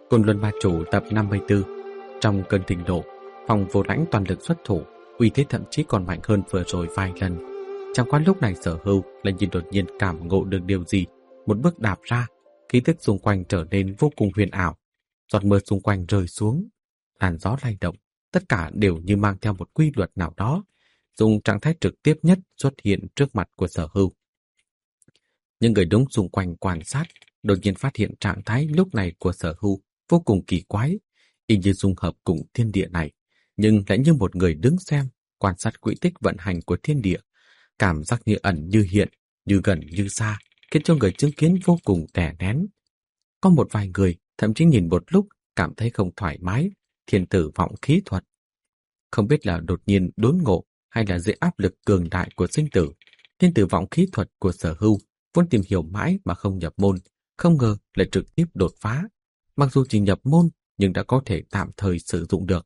Côn Luân Ma Chủ tập 54. Trong cơn thịnh nộ, Phong Vô Lãnh toàn lực xuất thủ, uy thế thậm chí còn mạnh hơn vừa rồi vài lần. Chẳng qua lúc này Sở Hưu lại như đột nhiên cảm ngộ được điều gì, một bước đạp ra, khí tức xung quanh trở nên vô cùng huyền ảo. Giọt mưa xung quanh rơi xuống, làn gió lay động, tất cả đều như mang theo một quy luật nào đó, dùng trạng thái trực tiếp nhất xuất hiện trước mặt của Sở Hưu. Những người đứng xung quanh quan sát đột nhiên phát hiện trạng thái lúc này của Sở Hưu vô cùng kỳ quái, y như dung hợp cùng thiên địa này, nhưng lại như một người đứng xem, quan sát quỹ tích vận hành của thiên địa, cảm giác như ẩn như hiện, như gần như xa, khiến cho người chứng kiến vô cùng đè nén. Có một vài người thậm chí nhìn một lúc cảm thấy không thoải mái, thiên tử vọng khí thuật. Không biết là đột nhiên đốn ngộ hay là dưới áp lực cường đại của sinh tử, thiên tử vọng khí thuật của Sở Hưu vốn tìm hiểu mãi mà không nhập môn, không ngờ lại trực tiếp đột phá. Mặc dù chỉ nhập môn nhưng đã có thể tạm thời sử dụng được.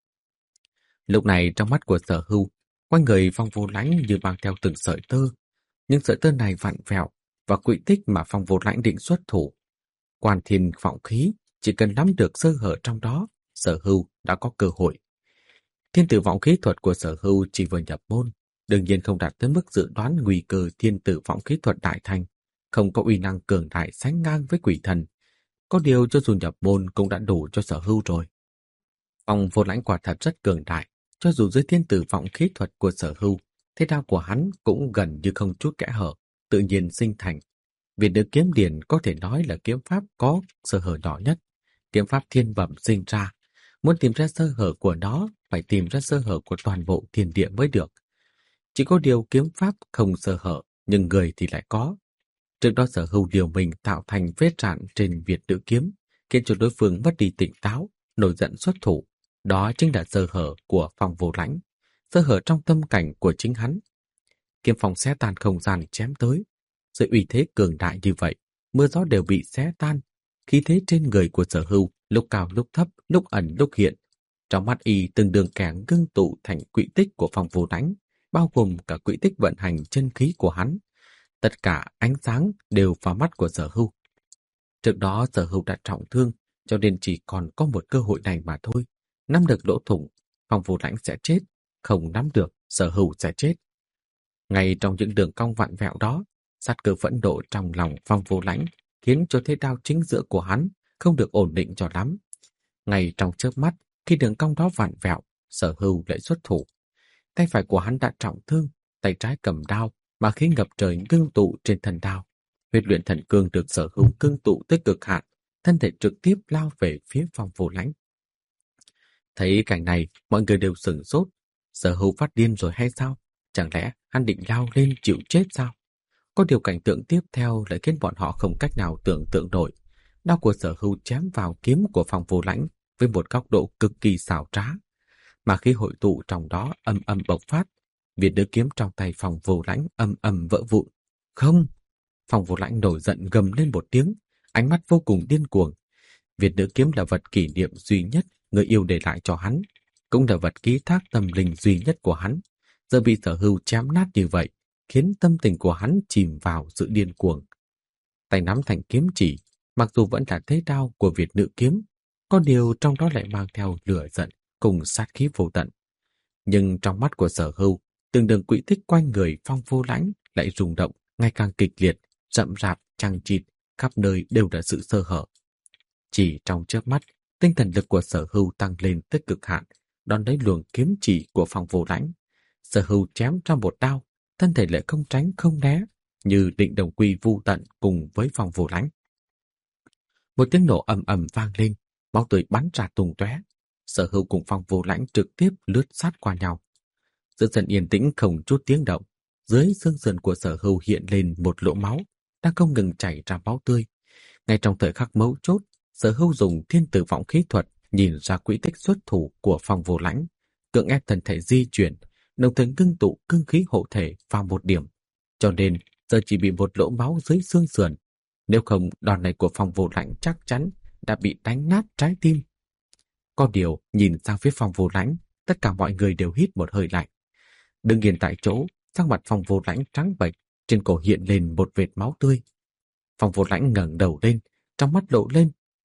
Lúc này trong mắt của Sở Hưu, quanh người Phong Vô Lãnh như mang theo từng sợi tơ, nhưng sợi tơ này vặn vẹo và quỹ tích mà Phong Vô Lãnh định xuất thủ. Quan thiên vọng khí, chỉ cần nắm được sơ hở trong đó, Sở Hưu đã có cơ hội. Thiên tử vọng khí thuật của Sở Hưu chỉ vừa nhập môn, đương nhiên không đạt tới mức dự đoán nguy cơ thiên tử vọng khí thuật đại thành, không có uy năng cường đại sánh ngang với quỷ thần. Có điều cho dù nhập môn cũng đã đủ cho Sở Hưu rồi. Phong Vô Lãnh quả thật rất cường đại, cho dù dưới thiên tử vọng khí thuật của Sở Hưu, thế đao của hắn cũng gần như không chút kẽ hở, tự nhiên sinh thành. Vì được kiếm điển có thể nói là kiếm pháp có sơ hở nhỏ nhất, kiếm pháp thiên bẩm sinh ra. Muốn tìm ra sơ hở của nó, phải tìm ra sơ hở của toàn bộ thiên địa mới được. Chỉ có điều kiếm pháp không sơ hở, nhưng người thì lại có. Trước đó Sở Hưu điều mình tạo thành vết rạn trên Việt Nữ kiếm, khiến cho đối phương mất đi tỉnh táo, nổi giận xuất thủ. Đó chính là sơ hở của Phong Vô Lãnh, sơ hở trong tâm cảnh của chính hắn. Kiếm phong xé tan không gian chém tới. Dưới uy thế cường đại như vậy, mưa gió đều bị xé tan. Khí thế trên người của Sở Hưu lúc cao lúc thấp, lúc ẩn lúc hiện. Trong mắt y từng đường kẻ ngưng tụ thành quỹ tích của Phong Vô Lãnh, bao gồm cả quỹ tích vận hành chân khí của hắn. Tất cả ánh sáng đều vào mắt của Sở Hưu. Trước đó Sở Hưu đã trọng thương, cho nên chỉ còn có một cơ hội này mà thôi. Nắm được lỗ thủng, Phong Vô Lãnh sẽ chết, không nắm được, Sở Hưu sẽ chết. Ngay trong những đường cong vặn vẹo đó, sát cơ phẫn nộ trong lòng Phong Vô Lãnh khiến cho thế đao chính giữa của hắn không được ổn định cho lắm. Ngay trong chớp mắt, khi đường cong đó vặn vẹo, Sở Hưu lại xuất thủ. Tay phải của hắn đã trọng thương, tay trái cầm đao, mà khí ngập trời ngưng tụ trên thân đao. Huyết luyện thần cương được Sở Hưu ngưng tụ tới cực hạn, thân thể trực tiếp lao về phía Phong Vô Lãnh. Thấy cảnh này, mọi người đều sửng sốt. Sở Hưu phát điên rồi hay sao? Chẳng lẽ hắn định lao lên chịu chết sao? Có điều cảnh tượng tiếp theo lại khiến bọn họ không cách nào tưởng tượng nổi. Đao của Sở Hưu chém vào kiếm của Phong Vô Lãnh với một góc độ cực kỳ xảo trá, mà khi hội tụ trong đó âm âm bộc phát. Việt Nữ kiếm trong tay Phong Vô Lãnh âm âm vỡ vụn. Không! Phong Vô Lãnh nổi giận gầm lên một tiếng, ánh mắt vô cùng điên cuồng. Việt Nữ kiếm là vật kỷ niệm duy nhất người yêu để lại cho hắn, cũng là vật ký thác tâm linh duy nhất của hắn. Giờ bị Sở Hưu chém nát như vậy, khiến tâm tình của hắn chìm vào sự điên cuồng. Tay nắm thành kiếm chỉ, mặc dù vẫn là thế đao của Việt Nữ kiếm, có điều trong đó lại mang theo lửa giận cùng sát khí vô tận. Nhưng trong mắt của Sở Hưu, từng đường quỹ tích quanh người Phong Vô Lãnh lại rung động ngày càng kịch liệt, rậm rạp, chằng chịt, khắp nơi đều là sự sơ hở. Chỉ trong chớp mắt, tinh thần lực của Sở Hưu tăng lên tới cực hạn, đón lấy luồng kiếm chỉ của Phong Vô Lãnh. Sở Hưu chém ra một đao, thân thể lại không tránh không né, như định đồng quy vu tận cùng với Phong Vô Lãnh. Một tiếng nổ ầm ầm vang lên, máu tươi bắn ra tung tóe. Sở Hưu cùng Phong Vô Lãnh trực tiếp lướt sát qua nhau. Giữa sân yên tĩnh không chút tiếng động, dưới xương sườn của Sở Hưu hiện lên một lỗ máu, đang không ngừng chảy ra máu tươi. Ngay trong thời khắc mấu chốt, Sở Hưu dùng thiên tử vọng khí thuật nhìn ra quỹ tích xuất thủ của Phong Vô Lãnh, cưỡng ép thân thể di chuyển, đồng thời ngưng tụ cương khí hộ thể vào một điểm, cho nên giờ chỉ bị một lỗ máu dưới xương sườn. Nếu không, đòn này của Phong Vô Lãnh chắc chắn đã bị đánh nát trái tim. Có điều, nhìn sang phía Phong Vô Lãnh, tất cả mọi người đều hít một hơi lạnh. Đứng yên tại chỗ, sắc mặt Phong Vô Lãnh trắng bệch, trên cổ hiện lên một vệt máu tươi. Phong Vô Lãnh ngẩng đầu lên, trong mắt lộ lên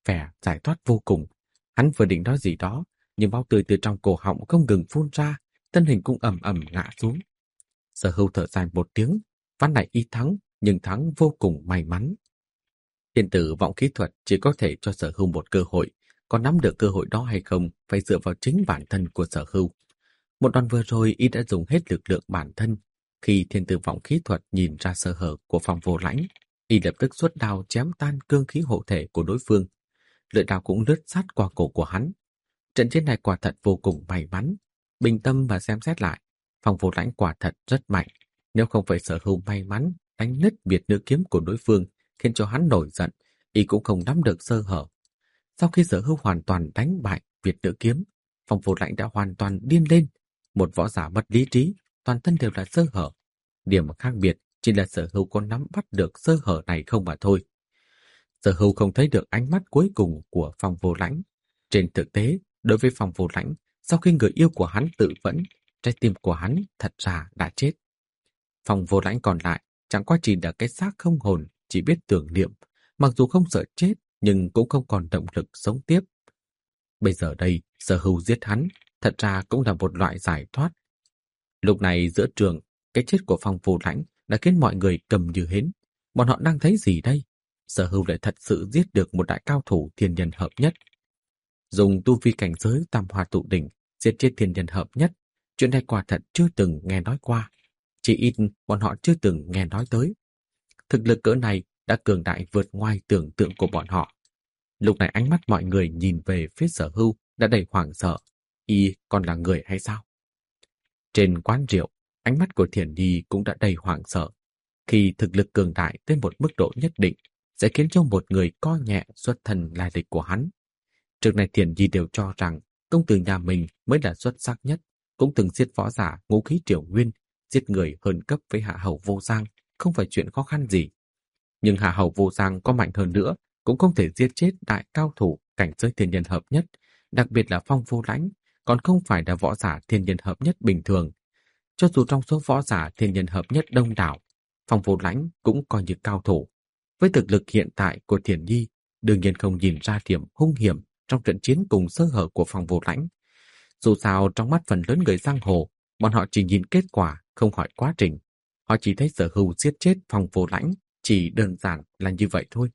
vẻ giải thoát vô cùng. Hắn vừa định nói gì đó, nhưng máu tươi từ trong cổ họng không ngừng phun ra, thân hình cũng ầm ầm ngã xuống. Sở Hưu thở dài một tiếng, ván này y thắng, nhưng thắng vô cùng may mắn. Thiên tử vọng khí thuật chỉ có thể cho Sở Hưu một cơ hội, còn nắm được cơ hội đó hay không phải dựa vào chính bản thân của Sở Hưu. Một đòn vừa rồi y đã dùng hết lực lượng bản thân. Khi thiên tử vọng khí thuật nhìn ra sơ hở của Phong Vô Lãnh, y lập tức xuất đao chém tan cương khí hộ thể của đối phương. Lưỡi đao cũng lướt sát qua cổ của hắn. Trận chiến này quả thật vô cùng may mắn. Bình tâm và xem xét lại, Phong Vô Lãnh quả thật rất mạnh. Nếu không phải Sở Hưu may mắn đánh nứt biệt nữ kiếm của đối phương, khiến cho hắn nổi giận, y cũng không nắm được sơ hở. Sau khi Sở Hưu hoàn toàn đánh bại Việt nữ kiếm, Phong Vô Lãnh đã hoàn toàn điên lên. Một võ giả mất lý trí, toàn thân đều là sơ hở. Điểm khác biệt chỉ là Sở Hưu có nắm bắt được sơ hở này không mà thôi. Sở Hưu không thấy được ánh mắt cuối cùng của Phong Vô Lãnh. Trên thực tế, đối với Phong Vô Lãnh, sau khi người yêu của hắn tự vẫn, trái tim của hắn thật ra đã chết. Phong Vô Lãnh còn lại chẳng qua chỉ là cái xác không hồn, chỉ biết tưởng niệm, mặc dù không sợ chết nhưng cũng không còn động lực sống tiếp. Bây giờ đây, Sở Hưu giết hắn, thật ra cũng là một loại giải thoát. Lúc này giữa trường, cái chết của Phong Vô Lãnh đã khiến mọi người cầm như hến. Bọn họ đang thấy gì đây? Sở Hưu lại thật sự giết được một đại cao thủ thiên nhân hợp nhất. Dùng tu vi cảnh giới tam hoa tụ đỉnh giết chết thiên nhân hợp nhất, chuyện này quả thật chưa từng nghe nói qua. Chỉ ít bọn họ chưa từng nghe nói tới. Thực lực cỡ này đã cường đại vượt ngoài tưởng tượng của bọn họ. Lúc này ánh mắt mọi người nhìn về phía Sở Hưu đã đầy hoảng sợ. Y còn là người hay sao? Trên quán rượu, ánh mắt của Thiển Nhi cũng đã đầy hoảng sợ. Khi thực lực cường đại tới một mức độ nhất định, sẽ khiến cho một người coi nhẹ xuất thân lai lịch của hắn. Trước này Thiển Nhi đều cho rằng công tử nhà mình mới là xuất sắc nhất, cũng từng giết võ giả ngũ khí triều nguyên, giết người hơn cấp với Hạ Hầu Vô Giang, không phải chuyện khó khăn gì. Nhưng Hạ Hầu Vô Giang có mạnh hơn nữa, cũng không thể giết chết đại cao thủ cảnh giới thiên nhân hợp nhất, đặc biệt là Phong Vô Lãnh, còn không phải là võ giả thiên nhân hợp nhất bình thường. Cho dù trong số võ giả thiên nhân hợp nhất đông đảo, Phong Vô Lãnh cũng coi như cao thủ. Với thực lực hiện tại của Thiển Nhi, đương nhiên không nhìn ra điểm hung hiểm trong trận chiến cùng sơ hở của Phong Vô Lãnh. Dù sao trong mắt phần lớn người giang hồ, bọn họ chỉ nhìn kết quả, không hỏi quá trình. Họ chỉ thấy Sở Hưu giết chết Phong Vô Lãnh, chỉ đơn giản là như vậy thôi.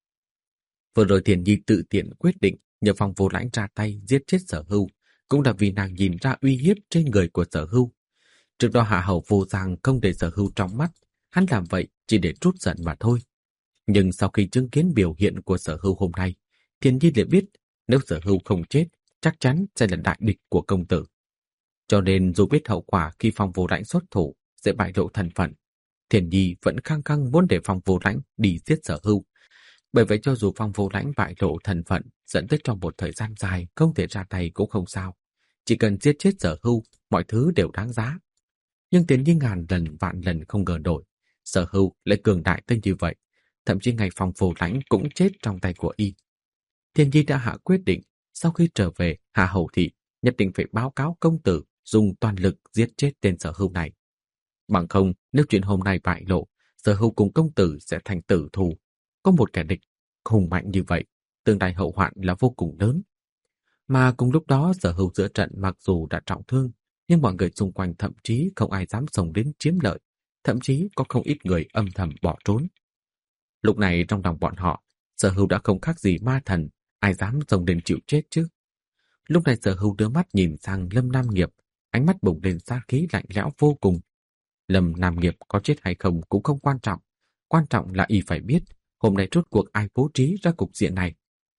Vừa rồi Thiển Nhi tự tiện quyết định nhờ Phong Vô Lãnh ra tay giết chết Sở Hưu, cũng là vì nàng nhìn ra uy hiếp trên người của Sở Hưu. Trước đó Hạ Hầu Vô Giang không để Sở Hưu trong mắt, hắn làm vậy chỉ để trút giận mà thôi. Nhưng sau khi chứng kiến biểu hiện của Sở Hưu hôm nay, Thiển Nhi liền biết nếu Sở Hưu không chết, chắc chắn sẽ là đại địch của công tử. Cho nên dù biết hậu quả khi Phong Vô Lãnh xuất thủ sẽ bại lộ thân phận, Thiển Nhi vẫn khăng khăng muốn để Phong Vô Lãnh đi giết Sở Hưu. Bởi vậy cho dù Phong Vô Lãnh bại lộ thân phận dẫn tới trong một thời gian dài không thể ra tay cũng không sao. Chỉ cần giết chết Sở Hưu, mọi thứ đều đáng giá. Nhưng Thiển Nhi ngàn lần vạn lần không ngờ nổi, Sở Hưu lại cường đại tới như vậy. Thậm chí ngày Phong Vô Lãnh cũng chết trong tay của y. Thiển Nhi đã hạ quyết định, sau khi trở về Hạ Hầu thị nhất định phải báo cáo công tử dùng toàn lực giết chết tên Sở Hưu này. Bằng không, nếu chuyện hôm nay bại lộ, Sở Hưu cùng công tử sẽ thành tử thù. Có một kẻ địch hùng mạnh như vậy, tương lai hậu hoạn là vô cùng lớn. Mà cùng lúc đó Sở Hưu giữa trận mặc dù đã trọng thương, nhưng mọi người xung quanh thậm chí không ai dám xông đến chiếm lợi, thậm chí có không ít người âm thầm bỏ trốn. Lúc này trong lòng bọn họ, Sở Hưu đã không khác gì ma thần, ai dám xông đến chịu chết chứ. Lúc này Sở Hưu đưa mắt nhìn sang Lâm Nam Nghiệp, ánh mắt bùng lên sát khí lạnh lẽo vô cùng. Lâm Nam Nghiệp có chết hay không cũng không quan trọng là y phải biết hôm nay rốt cuộc ai bố trí ra cục diện này.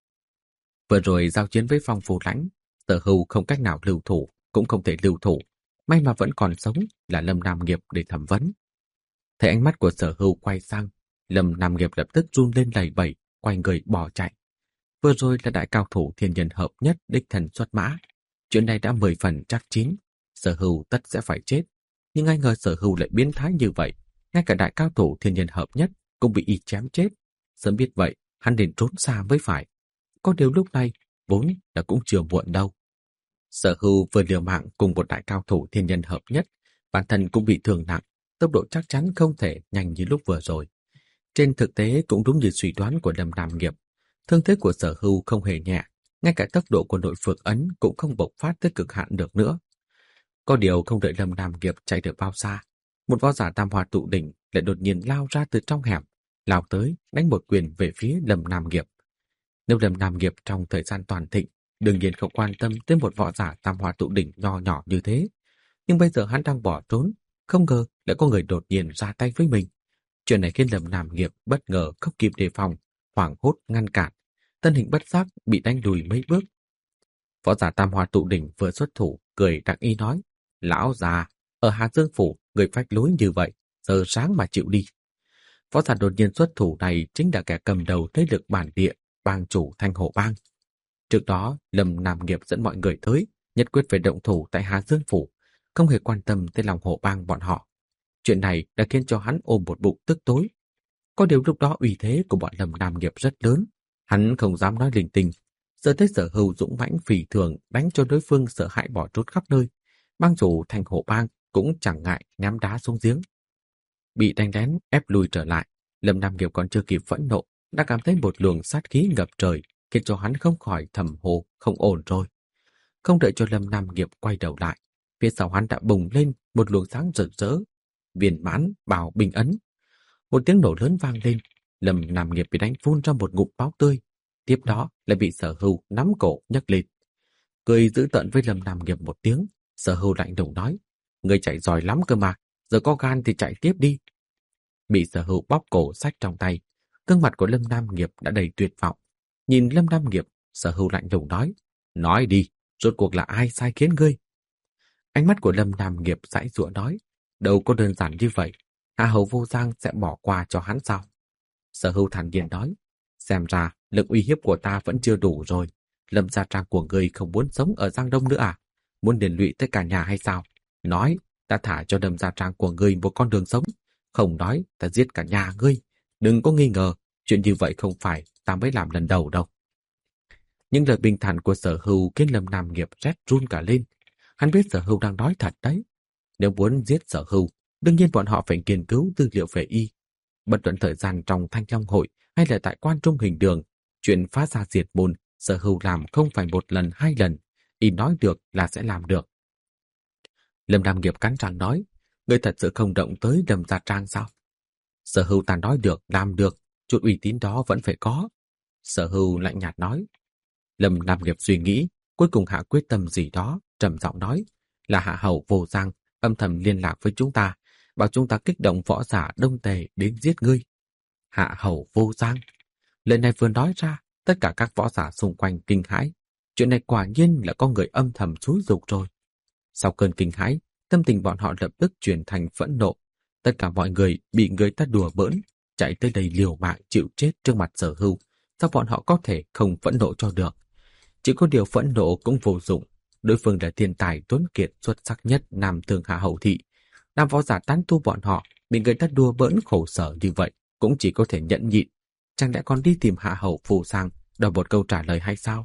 Vừa rồi giao chiến với Phong Vô Lãnh, Sở Hưu không cách nào lưu thủ, cũng không thể lưu thủ, may mà vẫn còn sống là Lâm Nam Nghiệp để thẩm vấn. Thấy ánh mắt của Sở Hưu quay sang, Lâm Nam Nghiệp lập tức run lên lẩy bẩy, quay người bỏ chạy. Vừa rồi là đại cao thủ thiên nhân hợp nhất đích thần xuất mã, chuyện này đã 10 phần chắc chín, Sở Hưu tất sẽ phải chết. Nhưng ai ngờ Sở Hưu lại biến thái như vậy, ngay cả đại cao thủ thiên nhân hợp nhất cũng bị y chém chết. Sớm biết vậy, hắn nên trốn xa mới phải. Có điều lúc này vốn là cũng chưa muộn đâu. Sở Hưu vừa liều mạng cùng một đại cao thủ thiên nhân hợp nhất, bản thân cũng bị thương nặng, tốc độ chắc chắn không thể nhanh như lúc vừa rồi. Trên thực tế cũng đúng như suy đoán của Lâm Nam Nghiệp, Thương thế của Sở Hưu không hề nhẹ, ngay cả tốc độ của nội phược ấn cũng không bộc phát tới cực hạn được nữa. Có điều không đợi Lâm Nam Nghiệp chạy được bao xa, một võ giả tam hoa tụ đỉnh lại đột nhiên lao ra từ trong hẻm, lao tới đánh một quyền về phía Lâm Nam Nghiệp. Nếu Lâm Nam Nghiệp trong thời gian toàn thịnh đương nhiên không quan tâm tới một võ giả tam hoa tụ đỉnh nho nhỏ như thế, nhưng bây giờ hắn đang bỏ trốn, không ngờ lại có người đột nhiên ra tay với mình. Chuyện này khiến Lâm Nam Nghiệp bất ngờ không kịp đề phòng, hoảng hốt ngăn cản, thân hình bất giác bị đánh lùi mấy bước. Võ giả tam hoa tụ đỉnh vừa xuất thủ, cười đắc ý nói: "Lão già, ở Hà Dương phủ người phách lối như vậy, giờ sáng mà chịu đi." Võ giả đột nhiên xuất thủ này chính là kẻ cầm đầu thế lực bản địa, bang chủ Thanh Hổ Bang. Trước đó, Lâm Nam Nghiệp dẫn mọi người tới, nhất quyết phải động thủ tại Hà Dương phủ, không hề quan tâm tới lòng Hổ Bang bọn họ. Chuyện này đã khiến cho hắn ôm một bụng tức tối. Có điều lúc đó uy thế của bọn Lâm Nam Nghiệp rất lớn, hắn không dám nói linh tinh. Giờ tới Sở Hưu dũng mãnh phỉ thường đánh cho đối phương sợ hãi bỏ trốn khắp nơi. Bang chủ Thanh Hổ Bang cũng chẳng ngại ném đá xuống giếng. Bị đánh lén ép lùi trở lại, Lâm Nam Nghiệp còn chưa kịp phẫn nộ, đã cảm thấy một luồng sát khí ngập trời, khiến cho hắn không khỏi thầm hồ không ổn rồi. Không đợi cho Lâm Nam Nghiệp quay đầu lại, phía sau hắn đã bùng lên một luồng sáng rực rỡ, viên mãn bảo bình ấn. Một tiếng nổ lớn vang lên, Lâm Nam Nghiệp bị đánh phun ra một ngụm máu tươi, tiếp đó lại bị Sở Hưu nắm cổ nhấc lên. Cười dữ tợn với Lâm Nam Nghiệp một tiếng, Sở Hưu lạnh lùng nói: "Người chạy giỏi lắm cơ mà, giờ có gan thì chạy tiếp đi." Bị Sở Hưu bóp cổ xách trong tay, gương mặt của Lâm Nam Nghiệp đã đầy tuyệt vọng. Nhìn Lâm Nam Nghiệp, Sở Hưu lạnh lùng nói: "Nói đi, rốt cuộc là ai sai khiến ngươi?" Ánh mắt của Lâm Nam Nghiệp giãy giụa nói: "Đâu có đơn giản như vậy, Hạ Hầu Vô Giang sẽ bỏ qua cho hắn sao?" Sở Hưu thản nhiên nói: "Xem ra lực uy hiếp của ta vẫn chưa đủ rồi. Lâm gia trang của ngươi không muốn sống ở Giang Đông nữa à? Muốn liên lụy tới cả nhà hay sao? Nói, ta thả cho Lâm gia trang của ngươi một con đường sống. Không nói, ta giết cả nhà ngươi. Đừng có nghi ngờ, chuyện như vậy không phải ta mới làm lần đầu đâu." Những lời bình thản của Sở Hưu khiến Lâm Nam Nghiệp rét run cả lên. Hắn biết Sở Hưu đang nói thật đấy. Nếu muốn giết Sở Hưu, đương nhiên bọn họ phải nghiên cứu tư liệu về y. Bất luận thời gian trong Thanh Long hội hay là tại Quan Trung Hình Đường, chuyện phá gia diệt môn, Sở Hưu làm không phải một lần hai lần, y nói được là sẽ làm được. Lâm Nam Nghiệp cắn răng nói: "Ngươi thật sự không động tới Lâm gia trang sao?" Sở Hưu ta nói được, làm được, chút uy tín đó vẫn phải có. Sở Hưu lạnh nhạt nói. Lâm Nam Nghiệp suy nghĩ, cuối cùng hạ quyết tâm gì đó, trầm giọng nói: "Là Hạ Hầu Vô Giang âm thầm liên lạc với chúng ta, bảo chúng ta kích động võ giả Đông Tề đến giết ngươi." Hạ Hầu Vô Giang? Lời này vừa nói ra, tất cả các võ giả xung quanh kinh hãi. Chuyện này quả nhiên là có người âm thầm xúi giục rồi. Sau cơn kinh hãi, tâm tình bọn họ lập tức chuyển thành phẫn nộ. Tất cả mọi người bị người ta đùa bỡn, chạy tới đây liều mạng chịu chết trước mặt Sở Hưu. Sao bọn họ có thể không phẫn nộ cho được? Chỉ có điều phẫn nộ cũng vô dụng. Đối phương là thiên tài tuấn kiệt xuất sắc nhất Nam Thương Hạ Hầu thị. Nam võ giả tán tu bọn họ bị người ta đùa bỡn khổ sở như vậy cũng chỉ có thể nhẫn nhịn. Chẳng lẽ còn đi tìm Hạ Hầu Vô Giang đòi một câu trả lời hay sao?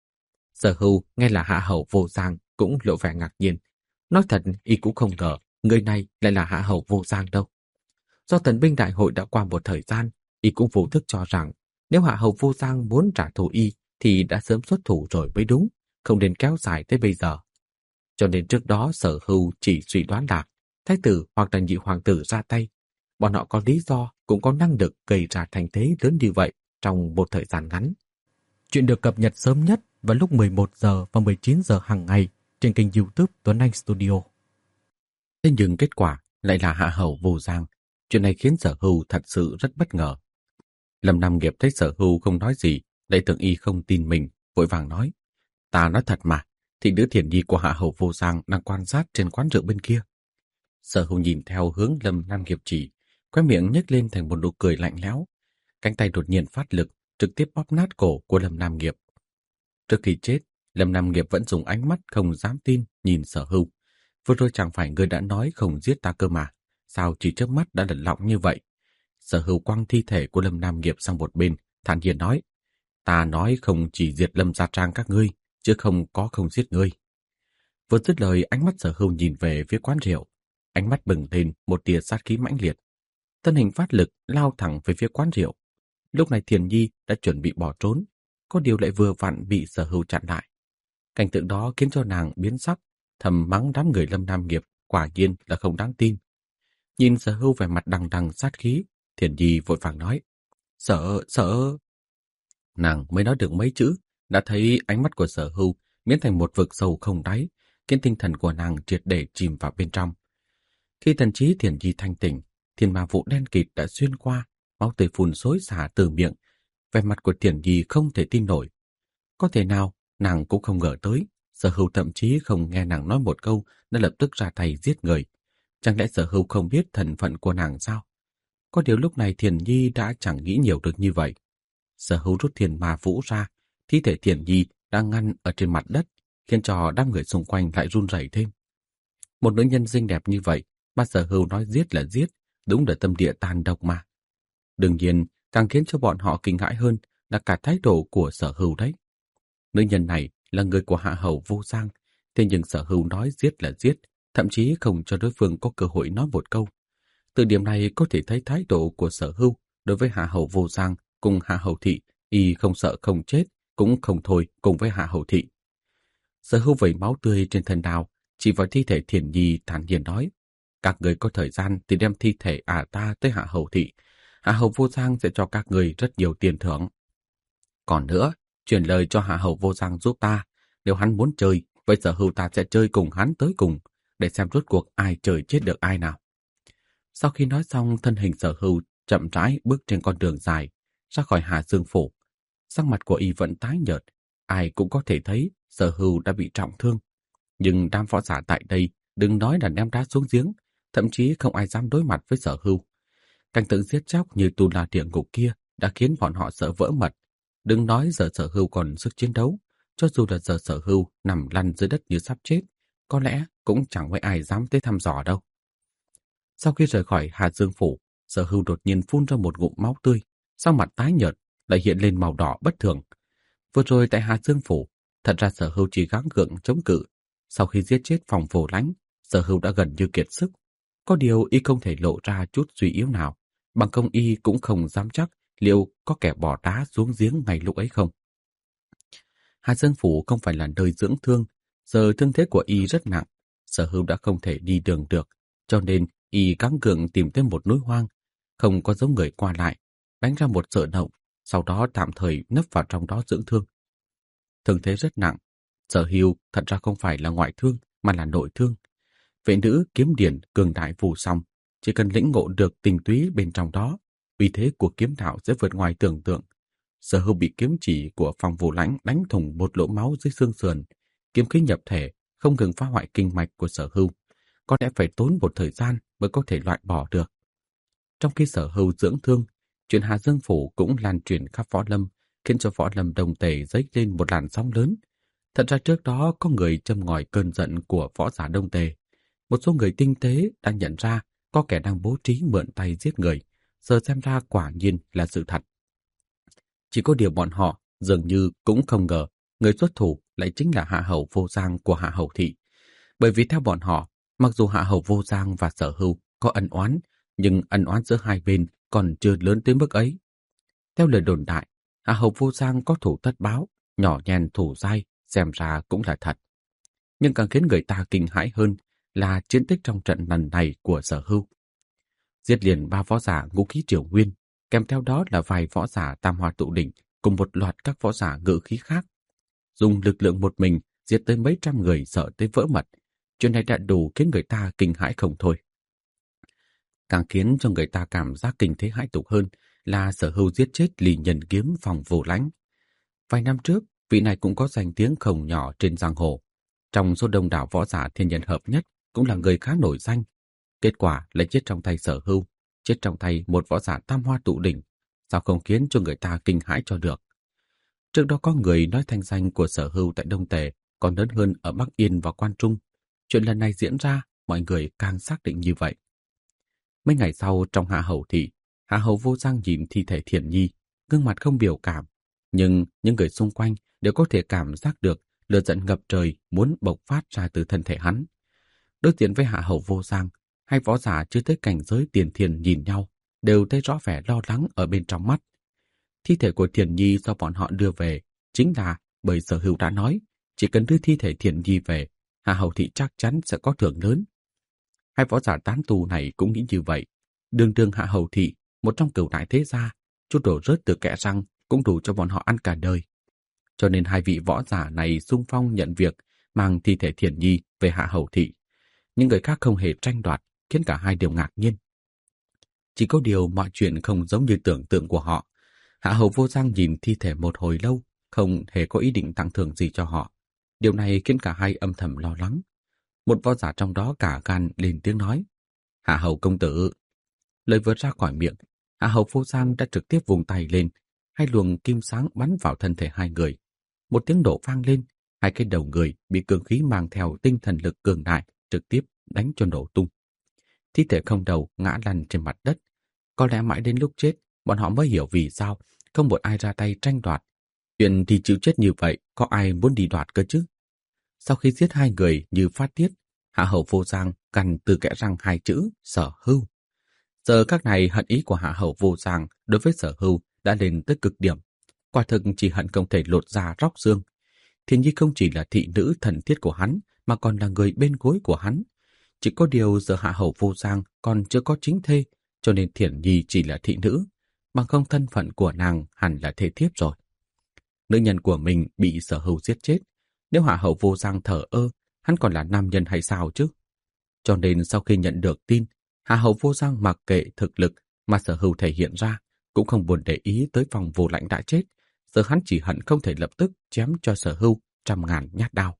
Sở Hưu nghe là Hạ Hầu Vô Giang cũng lộ vẻ ngạc nhiên. Nói thật, y cũng không ngờ người này lại là Hạ Hầu Vô Giang đâu. Do thần binh đại hội đã qua một thời gian, y cũng vô thức cho rằng nếu Hạ Hầu Vô Giang muốn trả thù y thì đã sớm xuất thủ rồi mới đúng, không nên kéo dài tới bây giờ. Cho nên trước đó Sở Hưu chỉ suy đoán là thái tử hoặc là nhị hoàng tử ra tay. Bọn họ có lý do, cũng có năng lực gây ra thành thế lớn như vậy trong một thời gian ngắn. Chuyện được cập nhật sớm nhất vào lúc 11 giờ và 19 giờ hàng ngày trên kênh YouTube Tuấn Anh Studio. Thế nhưng kết quả lại là Hạ Hầu Vô Giang. Chuyện này khiến Sở Hưu thật sự rất bất ngờ. Lâm Nam Nghiệp thấy Sở Hưu không nói gì, lại tưởng y không tin mình, vội vàng nói: "Ta nói thật mà, thì đứa thiển nhi của Hạ Hầu Vô Giang đang quan sát trên quán rượu bên kia." Sở Hưu nhìn theo hướng Lâm Nam Nghiệp chỉ, khóe miệng nhếch lên thành một nụ cười lạnh lẽo. Cánh tay đột nhiên phát lực, trực tiếp bóp nát cổ của Lâm Nam Nghiệp. Trước khi chết, Lâm Nam Nghiệp vẫn dùng ánh mắt không dám tin nhìn Sở Hưu. Vừa rồi chẳng phải ngươi đã nói không giết ta cơ mà, sao chỉ chớp mắt đã lật lọng như vậy? Sở Hưu quăng thi thể của Lâm Nam Nghiệp sang một bên, thản nhiên nói: "Ta nói không chỉ diệt Lâm gia trang các ngươi, chứ không giết ngươi." Vừa dứt lời, ánh mắt Sở Hưu nhìn về phía quán rượu, ánh mắt bừng lên một tia sát khí mãnh liệt. Thân hình phát lực lao thẳng về phía quán rượu. Lúc này Thiền Nhi đã chuẩn bị bỏ trốn, có điều lại vừa vặn bị Sở Hưu chặn lại. Cảnh tượng đó khiến cho nàng biến sắc, thầm mắng đám người Lâm Nam Nghiệp quả nhiên là không đáng tin. Nhìn Sở Hưu vẻ mặt đằng đằng sát khí, Thiền Nhi vội vàng nói, sợ. Nàng mới nói được mấy chữ, đã thấy ánh mắt của Sở Hưu biến thành một vực sâu không đáy, khiến tinh thần của nàng triệt để chìm vào bên trong. Khi thần trí Thiền Nhi thanh tỉnh, thiên ma vụ đen kịt đã xuyên qua, máu tươi phun xối xả từ miệng. Vẻ mặt của Thiền Nhi không thể tin nổi. Có thể nào, nàng cũng không ngờ tới, Sở Hưu thậm chí không nghe nàng nói một câu đã lập tức ra tay giết người. Chẳng lẽ Sở Hưu không biết thân phận của nàng sao? Có điều lúc này Thiền Nhi đã chẳng nghĩ nhiều được như vậy. Sở Hưu rút thiên ma vũ ra, thi thể Thiền Nhi đang ngăn ở trên mặt đất, khiến cho đám người xung quanh lại run rẩy thêm. Một nữ nhân xinh đẹp như vậy, mà Sở Hưu nói giết là giết, đúng là tâm địa tàn độc mà. Đương nhiên, càng khiến cho bọn họ kinh hãi hơn là cả thái độ của Sở Hưu đấy. Nữ nhân này là người của Hạ Hầu Vô Giang, thế nhưng Sở Hưu nói giết là giết, thậm chí không cho đối phương có cơ hội nói một câu. Từ điểm này có thể thấy thái độ của Sở Hưu đối với Hạ Hầu Vô Giang cùng Hạ Hầu Thị, y không sợ không chết, cũng không thôi cùng với Hạ Hầu Thị. Sở Hưu vẩy máu tươi trên thân đao, chỉ vào thi thể Thiền Nhi thản nhiên nói, các người có thời gian thì đem thi thể ta tới Hạ Hầu Thị. Hạ Hầu Vô Giang sẽ cho các người rất nhiều tiền thưởng. Còn nữa, truyền lời cho Hạ Hầu Vô Giang giúp ta, nếu hắn muốn chơi, vậy Sở Hưu ta sẽ chơi cùng hắn tới cùng, để xem rốt cuộc ai chơi chết được ai nào. Sau khi nói xong, thân hình Sở Hưu chậm rãi bước trên con đường dài, ra khỏi Hà Dương Phủ. Sắc mặt của y vẫn tái nhợt, ai cũng có thể thấy Sở Hưu đã bị trọng thương. Nhưng đám võ giả tại đây đừng nói là ném đá xuống giếng, thậm chí không ai dám đối mặt với Sở Hưu. Cảnh tượng giết chóc như Tu La địa ngục kia đã khiến bọn họ sợ vỡ mật. Đừng nói giờ Sở Hưu còn sức chiến đấu, cho dù là giờ Sở Hưu nằm lăn dưới đất như sắp chết, có lẽ cũng chẳng mấy ai dám tới thăm dò đâu. Sau khi rời khỏi Hà Dương Phủ, Sở Hưu đột nhiên phun ra một ngụm máu tươi, sau mặt tái nhợt lại hiện lên màu đỏ bất thường. Vừa rồi tại Hà Dương Phủ, thật ra Sở Hưu chỉ gắng gượng chống cự. Sau khi giết chết Phòng Vô Lãnh, Sở Hưu đã gần như kiệt sức. Có điều y không thể lộ ra chút suy yếu nào, bằng không y cũng không dám chắc liệu có kẻ bỏ đá xuống giếng ngay lúc ấy không. Hà Dương Phủ không phải là nơi dưỡng thương, giờ thương thế của y rất nặng, Sở Hưu đã không thể đi đường được, cho nên y gắng gượng tìm thêm một núi hoang, không có giống người qua lại, đánh ra một sợ động, sau đó tạm thời nấp vào trong đó dưỡng thương. Thương thế rất nặng, Sở Hưu thật ra không phải là ngoại thương mà là nội thương. Vệ nữ kiếm điển cường đại phù song, chỉ cần lĩnh ngộ được tình túy bên trong đó, uy thế của kiếm đạo sẽ vượt ngoài tưởng tượng. Sở Hưu bị kiếm chỉ của Phòng Vô Lãnh đánh thủng một lỗ máu dưới xương sườn, kiếm khí nhập thể không ngừng phá hoại kinh mạch của Sở Hưu, có lẽ phải tốn một thời gian mới có thể loại bỏ được. Trong khi Sở Hưu dưỡng thương, chuyện Hà Dương Phủ cũng lan truyền khắp võ lâm, khiến cho võ lâm Đông Tề dấy lên một làn sóng lớn. Thật ra trước đó có người châm ngòi cơn giận của võ giả Đông Tề. Một số người tinh tế đã nhận ra có kẻ đang bố trí mượn tay giết người, giờ xem ra quả nhiên là sự thật. Chỉ có điều bọn họ dường như cũng không ngờ người xuất thủ lại chính là Hạ Hầu Vô Giang của Hạ Hầu Thị. Bởi vì theo bọn họ, mặc dù Hạ Hầu Vô Giang và Sở Hưu có ân oán, nhưng ân oán giữa hai bên còn chưa lớn tới mức ấy. Theo lời đồn đại, Hạ Hầu Vô Giang có thủ tất báo, nhỏ nhen thủ dai, xem ra cũng là thật. Nhưng càng khiến người ta kinh hãi hơn là chiến tích trong trận lần này của Sở Hưu. Giết liền 3 võ giả ngũ khí triều nguyên, kèm theo đó là vài võ giả tam hoa tụ đỉnh cùng một loạt các võ giả ngự khí khác. Dùng lực lượng một mình giết tới mấy trăm người sợ tới vỡ mật. Chuyện này đã đủ khiến người ta kinh hãi không thôi. Càng khiến cho người ta cảm giác kinh thế hãi tục hơn là Sở Hưu giết chết Lý Nhân Kiếm Phòng Vô Lãnh. Vài năm trước, vị này cũng có danh tiếng không nhỏ trên giang hồ. Trong số đông đảo võ giả thiên nhân hợp nhất cũng là người khá nổi danh. Kết quả lại chết trong tay Sở Hưu, chết trong tay một võ giả tam hoa tụ đỉnh. Sao không khiến cho người ta kinh hãi cho được? Trước đó có người nói thanh danh của Sở Hưu tại Đông Tề còn lớn hơn ở Bắc Yên và Quan Trung. Chuyện lần này diễn ra, mọi người càng xác định như vậy. Mấy ngày sau trong Hạ Hầu Thị, Hạ Hầu Vô Giang nhìn thi thể Thiền Nhi, gương mặt không biểu cảm. Nhưng những người xung quanh đều có thể cảm giác được lửa giận ngập trời muốn bộc phát ra từ thân thể hắn. Đối diện với Hạ Hầu Vô Giang, hai võ giả chưa tới cảnh giới tiền thiền nhìn nhau, đều thấy rõ vẻ lo lắng ở bên trong mắt. Thi thể của Thiền Nhi do bọn họ đưa về chính là bởi Sở Hữu đã nói, chỉ cần đưa thi thể Thiện Nhi về, Hạ Hầu Thị chắc chắn sẽ có thưởng lớn. Hai võ giả tán tu này cũng nghĩ như vậy. Đường đường Hạ Hầu Thị, một trong cửu đại thế gia, chút đổ rớt từ kẽ răng cũng đủ cho bọn họ ăn cả đời. Cho nên hai vị võ giả này xung phong nhận việc mang thi thể Thiện Nhi về Hạ Hầu Thị. Những người khác không hề tranh đoạt, khiến cả hai đều ngạc nhiên. Chỉ có điều mọi chuyện không giống như tưởng tượng của họ. Hạ Hầu Vô Giang nhìn thi thể một hồi lâu, không hề có ý định tặng thưởng gì cho họ. Điều này khiến cả hai âm thầm lo lắng. Một võ giả trong đó cả gan lên tiếng nói: Hạ Hầu công tử. Lời vừa ra khỏi miệng, Hạ Hầu Vô Giang đã trực tiếp vùng tay lên, hai luồng kim sáng bắn vào thân thể hai người. Một tiếng nổ vang lên, hai cái đầu người bị cường khí mang theo tinh thần lực cường đại trực tiếp đánh cho nổ tung. Thi thể không đầu ngã lăn trên mặt đất. Có lẽ mãi đến lúc chết, bọn họ mới hiểu vì sao không một ai ra tay tranh đoạt. Chuyện thì chịu chết như vậy, có ai muốn đi đoạt cơ chứ? Sau khi giết hai người như phát tiết, Hạ Hầu Vô Giang cắn từ kẽ răng hai chữ Sở Hưu. Giờ các này hận ý của Hạ Hầu Vô Giang đối với Sở Hưu đã lên tới cực điểm. Quả thực chỉ hận không thể lột da róc xương. Thiện Nhi không chỉ là thị nữ thần thiết của hắn, mà còn là người bên gối của hắn. Chỉ có điều giờ Hạ Hầu Vô Giang còn chưa có chính thê, cho nên Thiện Nhi chỉ là thị nữ, bằng không thân phận của nàng hẳn là thê thiếp rồi. Nữ nhân của mình bị Sở Hưu giết chết, nếu Hạ Hầu Vô Giang thờ ơ, hắn còn là nam nhân hay sao chứ? Cho nên sau khi nhận được tin, Hạ Hầu Vô Giang mặc kệ thực lực mà Sở Hưu thể hiện ra, cũng không buồn để ý tới Phong Vô Lãnh đã chết. Giờ hắn chỉ hận không thể lập tức chém cho Sở Hưu 100.000 nhát đao.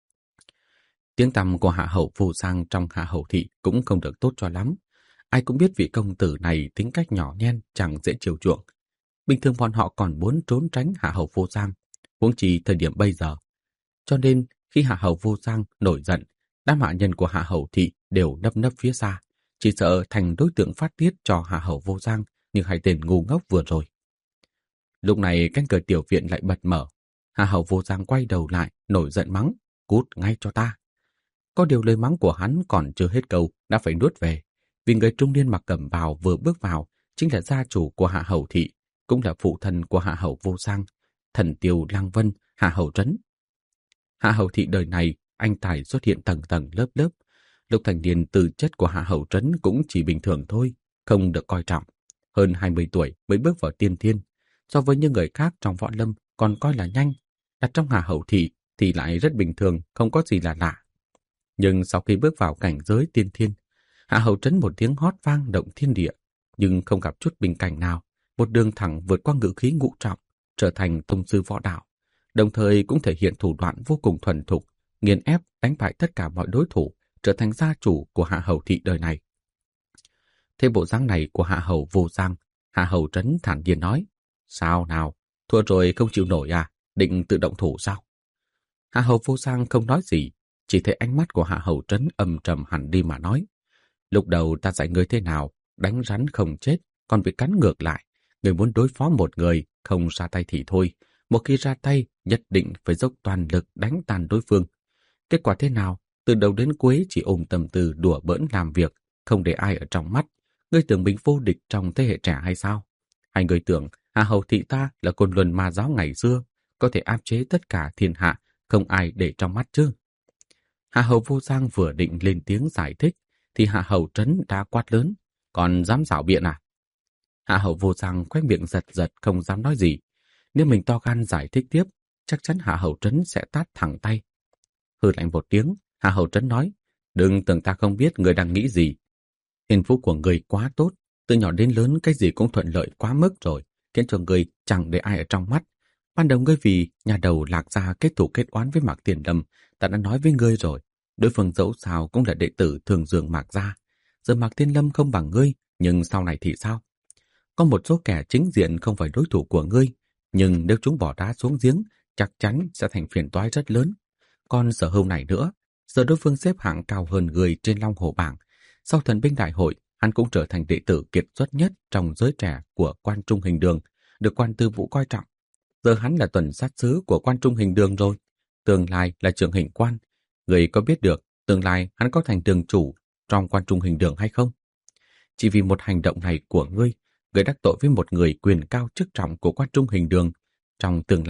Tiếng tăm của Hạ Hầu Vô Giang trong Hạ Hầu Thị cũng không được tốt cho lắm. Ai cũng biết vị công tử này tính cách nhỏ nhen, chẳng dễ chiều chuộng. Bình thường bọn họ còn muốn trốn tránh Hạ Hầu Vô Giang, huống chi thời điểm bây giờ. Cho nên khi Hạ Hầu Vô Giang nổi giận, đám hạ nhân của Hạ Hầu Thị đều nấp nấp phía xa, chỉ sợ thành đối tượng phát tiết cho Hạ Hầu Vô Giang như hai tên ngu ngốc vừa rồi. Lúc này cánh cửa tiểu viện lại bật mở. Hạ Hầu Vô Giang quay đầu lại, nổi giận mắng: Cút ngay cho ta! Có điều lời mắng của hắn còn chưa hết câu đã phải nuốt về, vì người trung niên mặc cẩm bào vừa bước vào chính là gia chủ của Hạ Hầu Thị, cũng là phụ thân của Hạ Hầu Vô Giang, Thần Tiêu Lăng Vân, Hạ Hầu Trấn. Hạ Hầu Thị đời này anh tài xuất hiện tầng tầng lớp lớp. Lúc thành niên tư chất của Hạ Hầu Trấn cũng chỉ bình thường thôi, không được coi trọng. Hơn 20 tuổi mới bước vào tiên thiên, so với những người khác trong võ lâm còn coi là nhanh, đặt trong Hạ Hầu Thị thì lại rất bình thường, không có gì là lạ. Nhưng sau khi bước vào cảnh giới tiên thiên, Hạ Hầu Trấn một tiếng hót vang động thiên địa, nhưng không gặp chút bình cảnh nào, một đường thẳng vượt qua ngự khí ngũ trọng, trở thành tông sư võ đạo, đồng thời cũng thể hiện thủ đoạn vô cùng thuần thục, nghiền ép đánh bại tất cả mọi đối thủ, trở thành gia chủ của Hạ Hầu Thị đời này. Thế bộ dáng này của Hạ Hầu Vô Giang, Hạ Hầu Trấn thản nhiên nói: Sao nào, thua rồi không chịu nổi à, định tự động thủ sao? Hạ Hầu Vô Giang không nói gì, chỉ thấy ánh mắt của Hạ Hầu Trấn âm trầm hẳn đi mà nói: Lúc đầu ta dạy ngươi thế nào, đánh rắn không chết, còn bị cắn ngược lại. Ngươi muốn đối phó một người, không ra tay thì thôi. Một khi ra tay, nhất định phải dốc toàn lực đánh tan đối phương. Kết quả thế nào? Từ đầu đến cuối chỉ ôm tâm tư đùa bỡn làm việc, không để ai ở trong mắt. Ngươi tưởng mình vô địch trong thế hệ trẻ hay sao? Hay ngươi tưởng Hạ Hầu Thị ta là côn luân ma giáo ngày xưa, có thể áp chế tất cả thiên hạ, không ai để trong mắt chứ? Hạ Hầu Vô Giang vừa định lên tiếng giải thích, thì Hạ Hầu Trấn đã quát lớn: Còn dám rảo biện à? Hạ Hầu Vô Giang khoét miệng giật giật không dám nói gì. Nếu mình to gan giải thích tiếp, chắc chắn Hạ Hầu Trấn sẽ tát thẳng tay. Hừ lạnh một tiếng, Hạ Hầu Trấn nói: Đừng tưởng ta không biết người đang nghĩ gì. Thiên phú của người quá tốt, từ nhỏ đến lớn cái gì cũng thuận lợi quá mức rồi, khiến cho người chẳng để ai ở trong mắt. Ban đầu ngươi vì nhà đầu Lạc Gia kết thù kết oán với Mạc Tiền Lâm, ta đã nói với ngươi rồi, đối phương dẫu sao cũng là đệ tử thường dường Mạc Gia. Giờ Mạc Tiền Lâm không bằng ngươi, nhưng sau này thì sao? Có một số kẻ chính diện không phải đối thủ của ngươi, nhưng nếu chúng bỏ đá xuống giếng, chắc chắn sẽ thành phiền toái rất lớn. Còn Sở Hưu này nữa, giờ đối phương xếp hạng cao hơn người trên Long Hồ bảng. Sau thần binh đại hội, hắn cũng trở thành đệ tử kiệt xuất nhất trong giới trẻ của Quan Trung Hình Đường, được Quan Tư Vũ coi trọng. Giờ hắn là tuần sát sứ của Quan Trung Hình Đường rồi, tương lai là trưởng hình quan. Người có biết được tương lai hắn có thành đường chủ trong Quan Trung Hình Đường hay không? Chỉ vì một hành động này của ngươi đắc tội với một người quyền cao chức trọng của Quan Trung Hình Đường. Trong tương lai,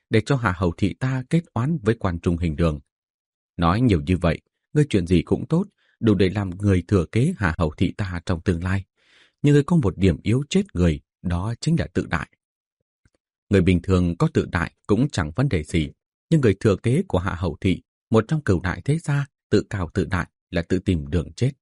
để cho Hạ Hầu thị ta kết oán với quan trung hình đường. Nói nhiều như vậy, ngươi chuyện gì cũng tốt, đủ để làm người thừa kế Hạ Hầu thị ta trong tương lai. Nhưng ngươi có một điểm yếu chết người, đó chính là tự đại. Người bình thường có tự đại cũng chẳng vấn đề gì, nhưng người thừa kế của Hạ Hầu thị, một trong cửu đại thế gia, tự cao tự đại là tự tìm đường chết.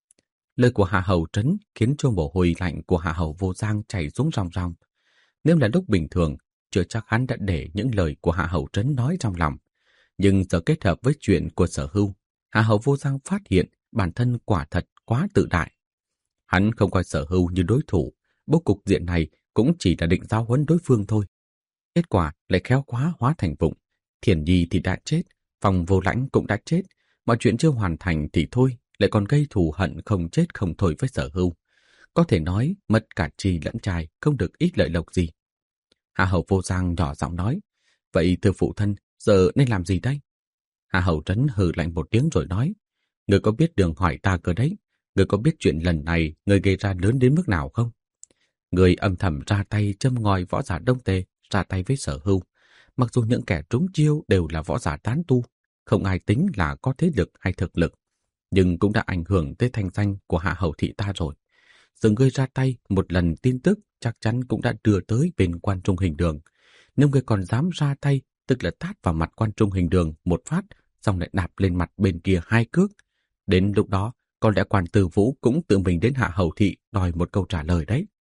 Lời của Hạ Hầu Trấn khiến cho mồ hôi lạnh của Hạ Hầu Vô Giang chảy xuống ròng ròng. Nếu là lúc bình thường, chưa chắc hắn đã để những lời của Hạ Hầu Trấn nói trong lòng. Nhưng giờ kết hợp với chuyện của Sở Hưu, Hạ Hầu Vô Giang phát hiện bản thân quả thật quá tự đại. Hắn không coi Sở Hưu như đối thủ, bố cục diện này cũng chỉ là định giáo huấn đối phương thôi. Kết quả lại khéo quá hóa thành vụng. Thiền Nhi thì đã chết, Phong Vô Lãnh cũng đã chết, mọi chuyện chưa hoàn thành thì thôi, lại còn gây thù hận không chết không thôi với Sở Hưu. Có thể nói mất cả chi lẫn trai, không được ít lợi lộc gì. Hạ Hầu Vô Giang nhỏ giọng nói, vậy thưa phụ thân, giờ nên làm gì đây? Hạ Hầu Trấn hừ lạnh một tiếng rồi nói, người có biết đường hỏi ta cơ đấy, người có biết chuyện lần này người gây ra lớn đến mức nào không? Người âm thầm ra tay châm ngòi võ giả Đông Tề, ra tay với Sở Hưu. Mặc dù những kẻ trúng chiêu đều là võ giả tán tu, không ai tính là có thế lực hay thực lực, nhưng cũng đã ảnh hưởng tới thanh danh của Hạ Hầu thị ta rồi. Giờ ngươi ra tay một lần tin tức chắc chắn cũng đã đưa tới bên quan trung hình đường. Nếu ngươi còn dám ra tay, tức là tát vào mặt quan trung hình đường một phát, xong lại đạp lên mặt bên kia 2 cước. Đến lúc đó, có lẽ quan Tư Vũ cũng tự mình đến Hạ Hầu thị đòi một câu trả lời đấy.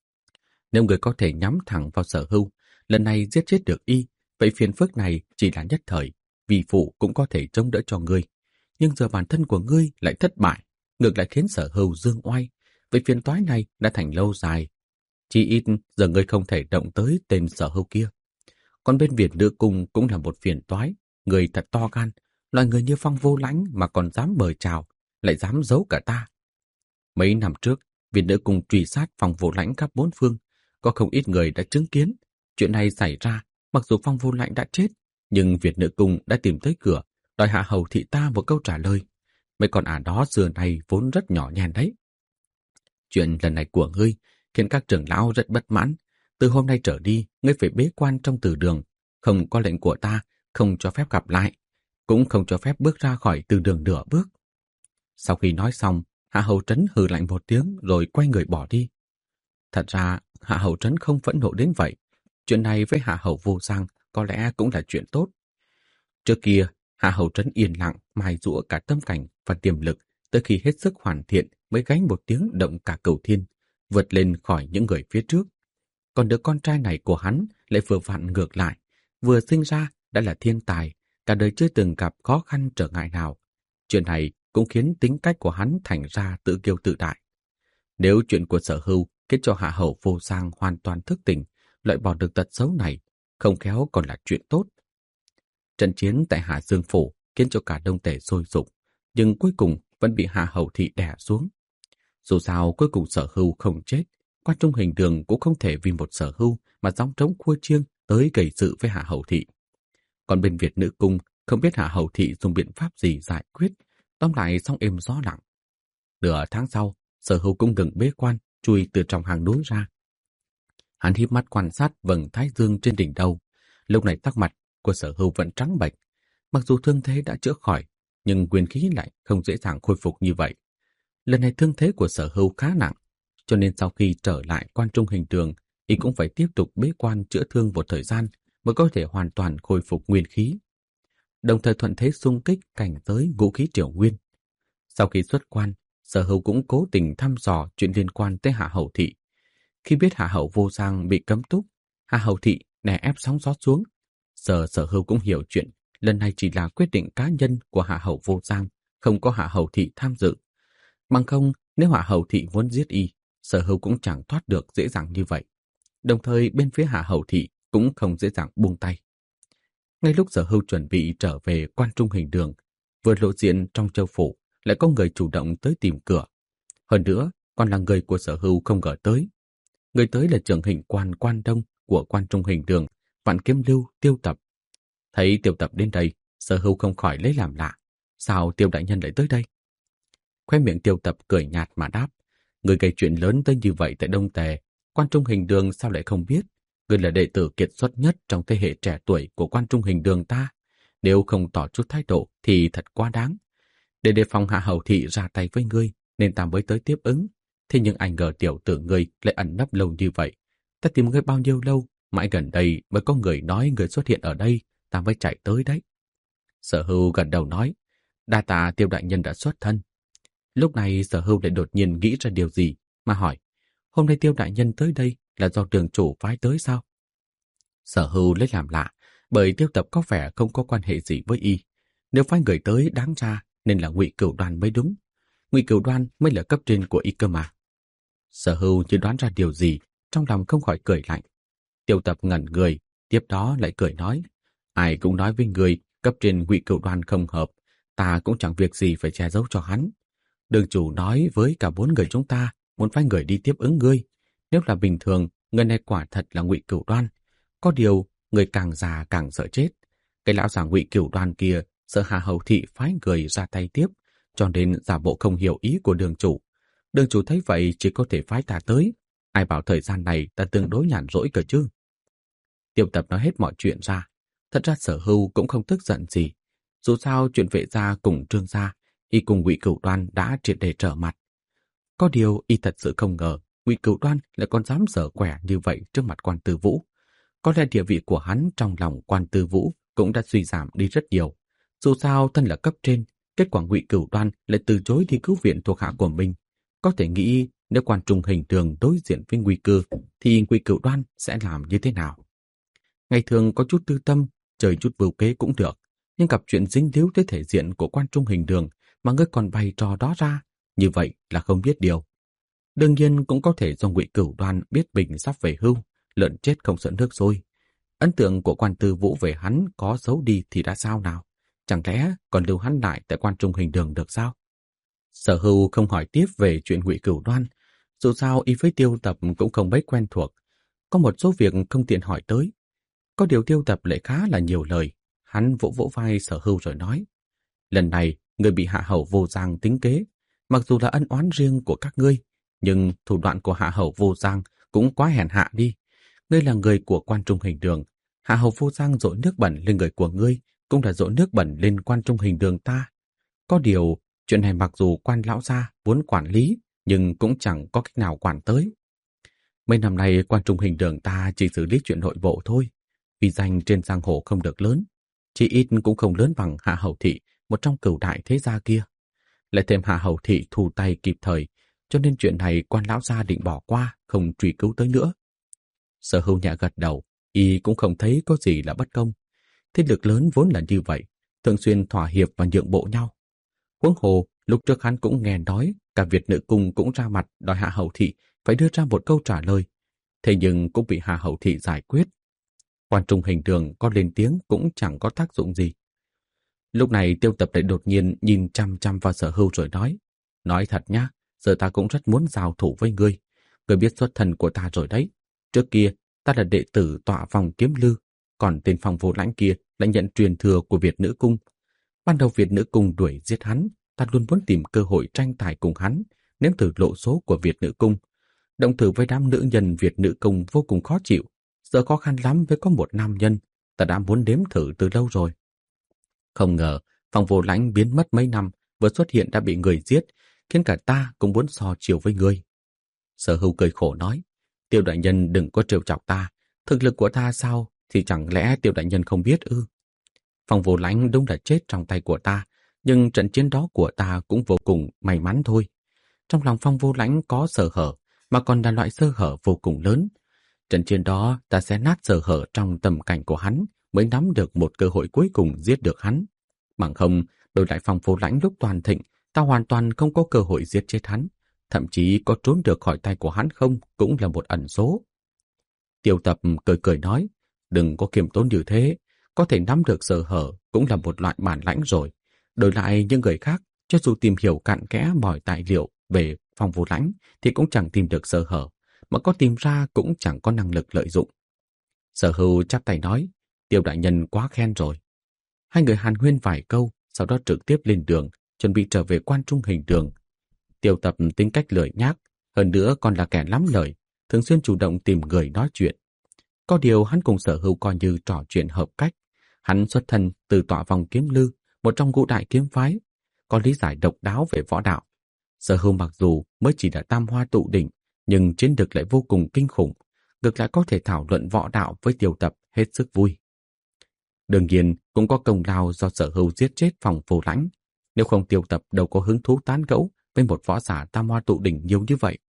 Nếu người có thể nhắm thẳng vào Sở Hưu, lần này giết chết được y, vậy phiền phức này chỉ là nhất thời, vì phụ cũng có thể chống đỡ cho ngươi. Nhưng giờ bản thân của ngươi lại thất bại, ngược lại khiến Sở Hưu dương oai. Vậy phiền toái này đã thành lâu dài. Chỉ ít giờ ngươi không thể động tới tên Sở Hưu kia. Còn bên Việt Nữ Cung cũng là một phiền toái. Người thật to gan, loại người như Phong Vô Lãnh mà còn dám mời chào, lại dám giấu cả ta. Mấy năm trước, Việt Nữ Cung truy sát Phong Vô Lãnh khắp 4 phương. Có không ít người đã chứng kiến. Chuyện này xảy ra, mặc dù Phong Vô Lãnh đã chết, nhưng Việt Nữ Cung đã tìm tới cửa, đòi Hạ Hầu thị ta một câu trả lời. Mấy con ả đó xưa nay vốn rất nhỏ nhen đấy. Chuyện lần này của ngươi khiến các trưởng lão rất bất mãn. Từ hôm nay trở đi, ngươi phải bế quan trong từ đường. Không có lệnh của ta, không cho phép gặp lại. Cũng không cho phép bước ra khỏi từ đường nửa bước. Sau khi nói xong, Hạ Hầu Trấn hừ lạnh một tiếng rồi quay người bỏ đi. Thật ra, Hạ Hầu Trấn không phẫn nộ đến vậy. Chuyện này với Hạ Hầu Vô Giang có lẽ cũng là chuyện tốt. Trước kia, Hạ Hầu Trấn yên lặng, mài giũa cả tâm cảnh và tiềm lực, tới khi hết sức hoàn thiện mới gánh một tiếng động cả cửu thiên, vượt lên khỏi những người phía trước. Còn đứa con trai này của hắn lại vừa vặn ngược lại, vừa sinh ra đã là thiên tài, cả đời chưa từng gặp khó khăn trở ngại nào. Chuyện này cũng khiến tính cách của hắn thành ra tự kiêu tự đại. Nếu chuyện của Sở Hưu khiến cho Hạ Hầu Vô Giang hoàn toàn thức tỉnh, loại bỏ được tật xấu này, không khéo còn là chuyện tốt. Trận chiến tại Hạ Dương Phủ khiến cho cả Đông Tề sôi sục, nhưng cuối cùng vẫn bị Hạ Hầu thị đè xuống. Dù sao cuối cùng Sở Hưu không chết, quan trung hình đường cũng không thể vì một Sở Hưu mà gióng trống khua chiêng tới gây sự với Hạ Hầu thị. Còn bên Việt Nữ Cung không biết Hạ Hầu thị dùng biện pháp gì giải quyết, tóm lại xong êm gió lặng. Nửa tháng sau, Sở Hưu cũng ngừng bế quan, chui từ trong hang núi ra. Hắn híp mắt quan sát vầng thái dương trên đỉnh đầu. Lúc này sắc mặt của Sở Hưu vẫn trắng bệch. Mặc dù thương thế đã chữa khỏi, nhưng nguyên khí lại không dễ dàng khôi phục như vậy. Lần này thương thế của Sở Hưu khá nặng, cho nên sau khi trở lại quan trung hình đường, y cũng phải tiếp tục bế quan chữa thương một thời gian mới có thể hoàn toàn khôi phục nguyên khí. Đồng thời thuận thế xung kích cảnh giới vũ khí triều nguyên. Sau khi xuất quan, Sở Hưu cũng cố tình thăm dò chuyện liên quan tới Hạ Hầu thị. Khi biết Hạ Hầu Vô Giang bị cấm túc, Hạ Hầu thị đè ép sóng gió xuống. Giờ Sở Hưu cũng hiểu chuyện, lần này chỉ là quyết định cá nhân của Hạ Hầu Vô Giang, không có Hạ Hầu thị tham dự. Bằng không, nếu Hạ Hầu thị muốn giết y, Sở Hưu cũng chẳng thoát được dễ dàng như vậy. Đồng thời bên phía Hạ Hầu thị cũng không dễ dàng buông tay. Ngay lúc Sở Hưu chuẩn bị trở về quan trung hình đường, vừa lộ diện trong châu phủ, lại có người chủ động tới tìm cửa. Hơn nữa, còn là người của Sở Hưu không ngờ tới. Người tới là trưởng hình quan Quan Đông của quan trung hình đường, Vạn Kiếm Lưu Tiêu Tập. Thấy Tiêu Tập đến đây, Sở Hưu không khỏi lấy làm lạ. Sao Tiêu đại nhân lại tới đây? Khoe miệng Tiêu Tập cười nhạt mà đáp. Người gây chuyện lớn tới như vậy tại Đông Tề, quan trung hình đường sao lại không biết? Ngươi là đệ tử kiệt xuất nhất trong thế hệ trẻ tuổi của Quan Trung Hình Đường ta. Nếu không tỏ chút thái độ thì thật quá đáng. Để đề phòng Hạ Hầu Thị ra tay với ngươi, nên ta mới tới tiếp ứng. Thế nhưng anh ngờ tiểu tử ngươi lại ẩn nấp lâu như vậy. Ta tìm ngươi bao nhiêu lâu, mãi gần đây mới có người nói ngươi xuất hiện ở đây, ta mới chạy tới đấy. Sở Hưu gật đầu nói, đa tạ Tiêu đại nhân đã xuất thân. Lúc này Sở Hưu lại đột nhiên nghĩ ra điều gì, mà hỏi, hôm nay Tiêu đại nhân tới đây là do đường chủ phái tới sao? Sở Hưu lấy làm lạ, bởi Tiêu Tập có vẻ không có quan hệ gì với y. Nếu phái người tới đáng ra nên là Ngụy Cửu Đoan mới đúng. Ngụy Cửu Đoan mới là cấp trên của y cơ mà. Sở Hưu như đoán ra điều gì, trong lòng không khỏi cười lạnh. Tiêu Tập ngẩn người, tiếp đó lại cười nói, ai cũng nói với người cấp trên Ngụy Cửu Đoan không hợp, ta cũng chẳng việc gì phải che giấu cho hắn. Đường chủ nói với cả 4 người chúng ta muốn phái người đi tiếp ứng ngươi. Nếu là bình thường, người này quả thật là Ngụy Cửu Đoan. Có điều, người càng già càng sợ chết. Cái lão già Ngụy Cửu Đoan kia sợ Hạ Hầu Thị phái người ra tay tiếp, cho nên giả bộ không hiểu ý của đường chủ. Đường chủ thấy vậy chỉ có thể phái ta tới. Ai bảo thời gian này ta tương đối nhàn rỗi cơ chứ. Tiêu Tập nói hết mọi chuyện ra. Thật ra Sở Hưu cũng không tức giận gì. Dù sao chuyện Vệ gia cùng Trương gia, y cùng Ngụy Cửu Đoan đã triệt để trở mặt. Có điều y thật sự không ngờ Ngụy Cửu Đoan lại còn dám giở quẻ như vậy trước mặt Quan Tư Vũ. Có lẽ địa vị của hắn trong lòng Quan Tư Vũ cũng đã suy giảm đi rất nhiều. Dù sao thân là cấp trên, kết quả Ngụy Cửu Đoan lại từ chối đi cứu viện thuộc hạ của mình. Có thể nghĩ nếu Quan Trung Hình Đường đối diện với nguy cơ thì Ngụy Cửu Đoan sẽ làm như thế nào? Ngày thường có chút tư tâm, chơi chút vưu kế cũng được, nhưng gặp chuyện dính líu tới thể diện của Quan Trung Hình Đường mà ngươi còn bày trò đó ra, như vậy là không biết điều. Đương nhiên cũng có thể do Ngụy Cửu Đoan biết mình sắp về hưu, lợn chết không sợ nước sôi. Ấn tượng của Quan Tư Vũ về hắn có xấu đi thì đã sao nào? Chẳng lẽ còn lưu hắn lại tại Quan Trung Hình Đường được sao? Sở Hưu không hỏi tiếp về chuyện Ngụy Cửu Đoan, dù sao y với Tiêu Tập cũng không mấy quen thuộc. Có một số việc không tiện hỏi tới. Có điều Tiêu Tập lại khá là nhiều lời, hắn vỗ vỗ vai Sở Hưu rồi nói, lần này người bị Hạ Hầu Vô Giang tính kế, mặc dù là ân oán riêng của các ngươi, nhưng thủ đoạn của Hạ Hầu Vô Giang cũng quá hèn hạ đi. Ngươi là người của Quan Trung Hình Đường, Hạ Hầu Vô Giang dội nước bẩn lên người của ngươi, cũng là dội nước bẩn lên Quan Trung Hình Đường ta. Có điều, chuyện này mặc dù Quan lão gia muốn quản lý, nhưng cũng chẳng có cách nào quản tới. Mấy năm nay Quan Trung Hình Đường ta chỉ xử lý chuyện nội bộ thôi, vì danh trên giang hồ không được lớn, chỉ ít cũng không lớn bằng Hạ Hầu Thị, một trong cửu đại thế gia kia. Lại thêm Hạ Hầu Thị thu tay kịp thời, cho nên chuyện này Quan lão gia định bỏ qua, không truy cứu tới nữa. Sở Hưu nhẹ gật đầu, y cũng không thấy có gì là bất công. Thế lực lớn vốn là như vậy, thường xuyên thỏa hiệp và nhượng bộ nhau. Huống hồ, lúc trước hắn cũng nghe nói, cả Việt Nữ Cung cũng ra mặt đòi Hạ Hầu Thị phải đưa ra một câu trả lời. Thế nhưng cũng bị Hạ Hầu Thị giải quyết. Quan Trung Hình Đường có lên tiếng cũng chẳng có tác dụng gì. Lúc này Tiêu Tập lại đột nhiên nhìn chăm chăm vào Sở Hưu rồi nói thật nhá, giờ ta cũng rất muốn giao thủ với ngươi. Ngươi biết xuất thân của ta rồi đấy. Trước kia, ta là đệ tử tọa vòng kiếm lư, còn tên Phong Vô Lãnh kia lại nhận truyền thừa của Việt Nữ Cung. Ban đầu Việt Nữ Cung đuổi giết hắn, ta luôn muốn tìm cơ hội tranh tài cùng hắn, nếm thử lộ số của Việt Nữ Cung. Động thử với đám nữ nhân Việt Nữ Cung vô cùng khó chịu. Giờ khó khăn lắm với có một nam nhân, ta đã muốn đếm thử từ lâu rồi. Không ngờ, Phong Vô Lãnh biến mất mấy năm, vừa xuất hiện đã bị người giết, khiến cả ta cũng muốn so chiều với ngươi. Sở Hưu cười khổ nói, Tiêu đại nhân đừng có trêu chọc ta, thực lực của ta sao thì chẳng lẽ Tiêu đại nhân không biết ư? Phong Vô Lãnh đúng là chết trong tay của ta, nhưng trận chiến đó của ta cũng vô cùng may mắn thôi. Trong lòng Phong Vô Lãnh có sơ hở, mà còn là loại sơ hở vô cùng lớn. Trận chiến đó ta sẽ nát sơ hở trong tầm cảnh của hắn, mới nắm được một cơ hội cuối cùng giết được hắn. Bằng không, đổi lại Phong Vô Lãnh lúc toàn thịnh, ta hoàn toàn không có cơ hội giết chết hắn. Thậm chí có trốn được khỏi tay của hắn không cũng là một ẩn số. Tiêu Tập cười cười nói, đừng có kiềm tốn như thế, có thể nắm được sơ hở cũng là một loại bản lãnh rồi. Đổi lại những người khác, cho dù tìm hiểu cặn kẽ mọi tài liệu về Phong Vô Lãnh thì cũng chẳng tìm được sơ hở, mà có tìm ra cũng chẳng có năng lực lợi dụng. Sở Hưu chắp tay nói, Tiêu đại nhân quá khen rồi. Hai người hàn huyên vài câu, sau đó trực tiếp lên đường, chuẩn bị trở về Quan Trung Hình Đường. Tiêu Tập tính cách lười nhác, hơn nữa còn là kẻ lắm lời, thường xuyên chủ động tìm người nói chuyện. Có điều hắn cùng Sở Hưu coi như trò chuyện hợp cách. Hắn xuất thân từ tọa vòng kiếm lư, một trong ngũ đại kiếm phái, có lý giải độc đáo về võ đạo. Sở Hưu mặc dù mới chỉ là tam hoa tụ đỉnh, nhưng chiến lược lại vô cùng kinh khủng, ngược lại có thể thảo luận võ đạo với Tiêu Tập hết sức vui. Đương nhiên cũng có công lao do Sở Hưu giết chết Phòng Vô Lãnh, nếu không Tiêu Tập đâu có hứng thú tán gẫu với một võ giả tam hoa tụ đỉnh nhiều như vậy.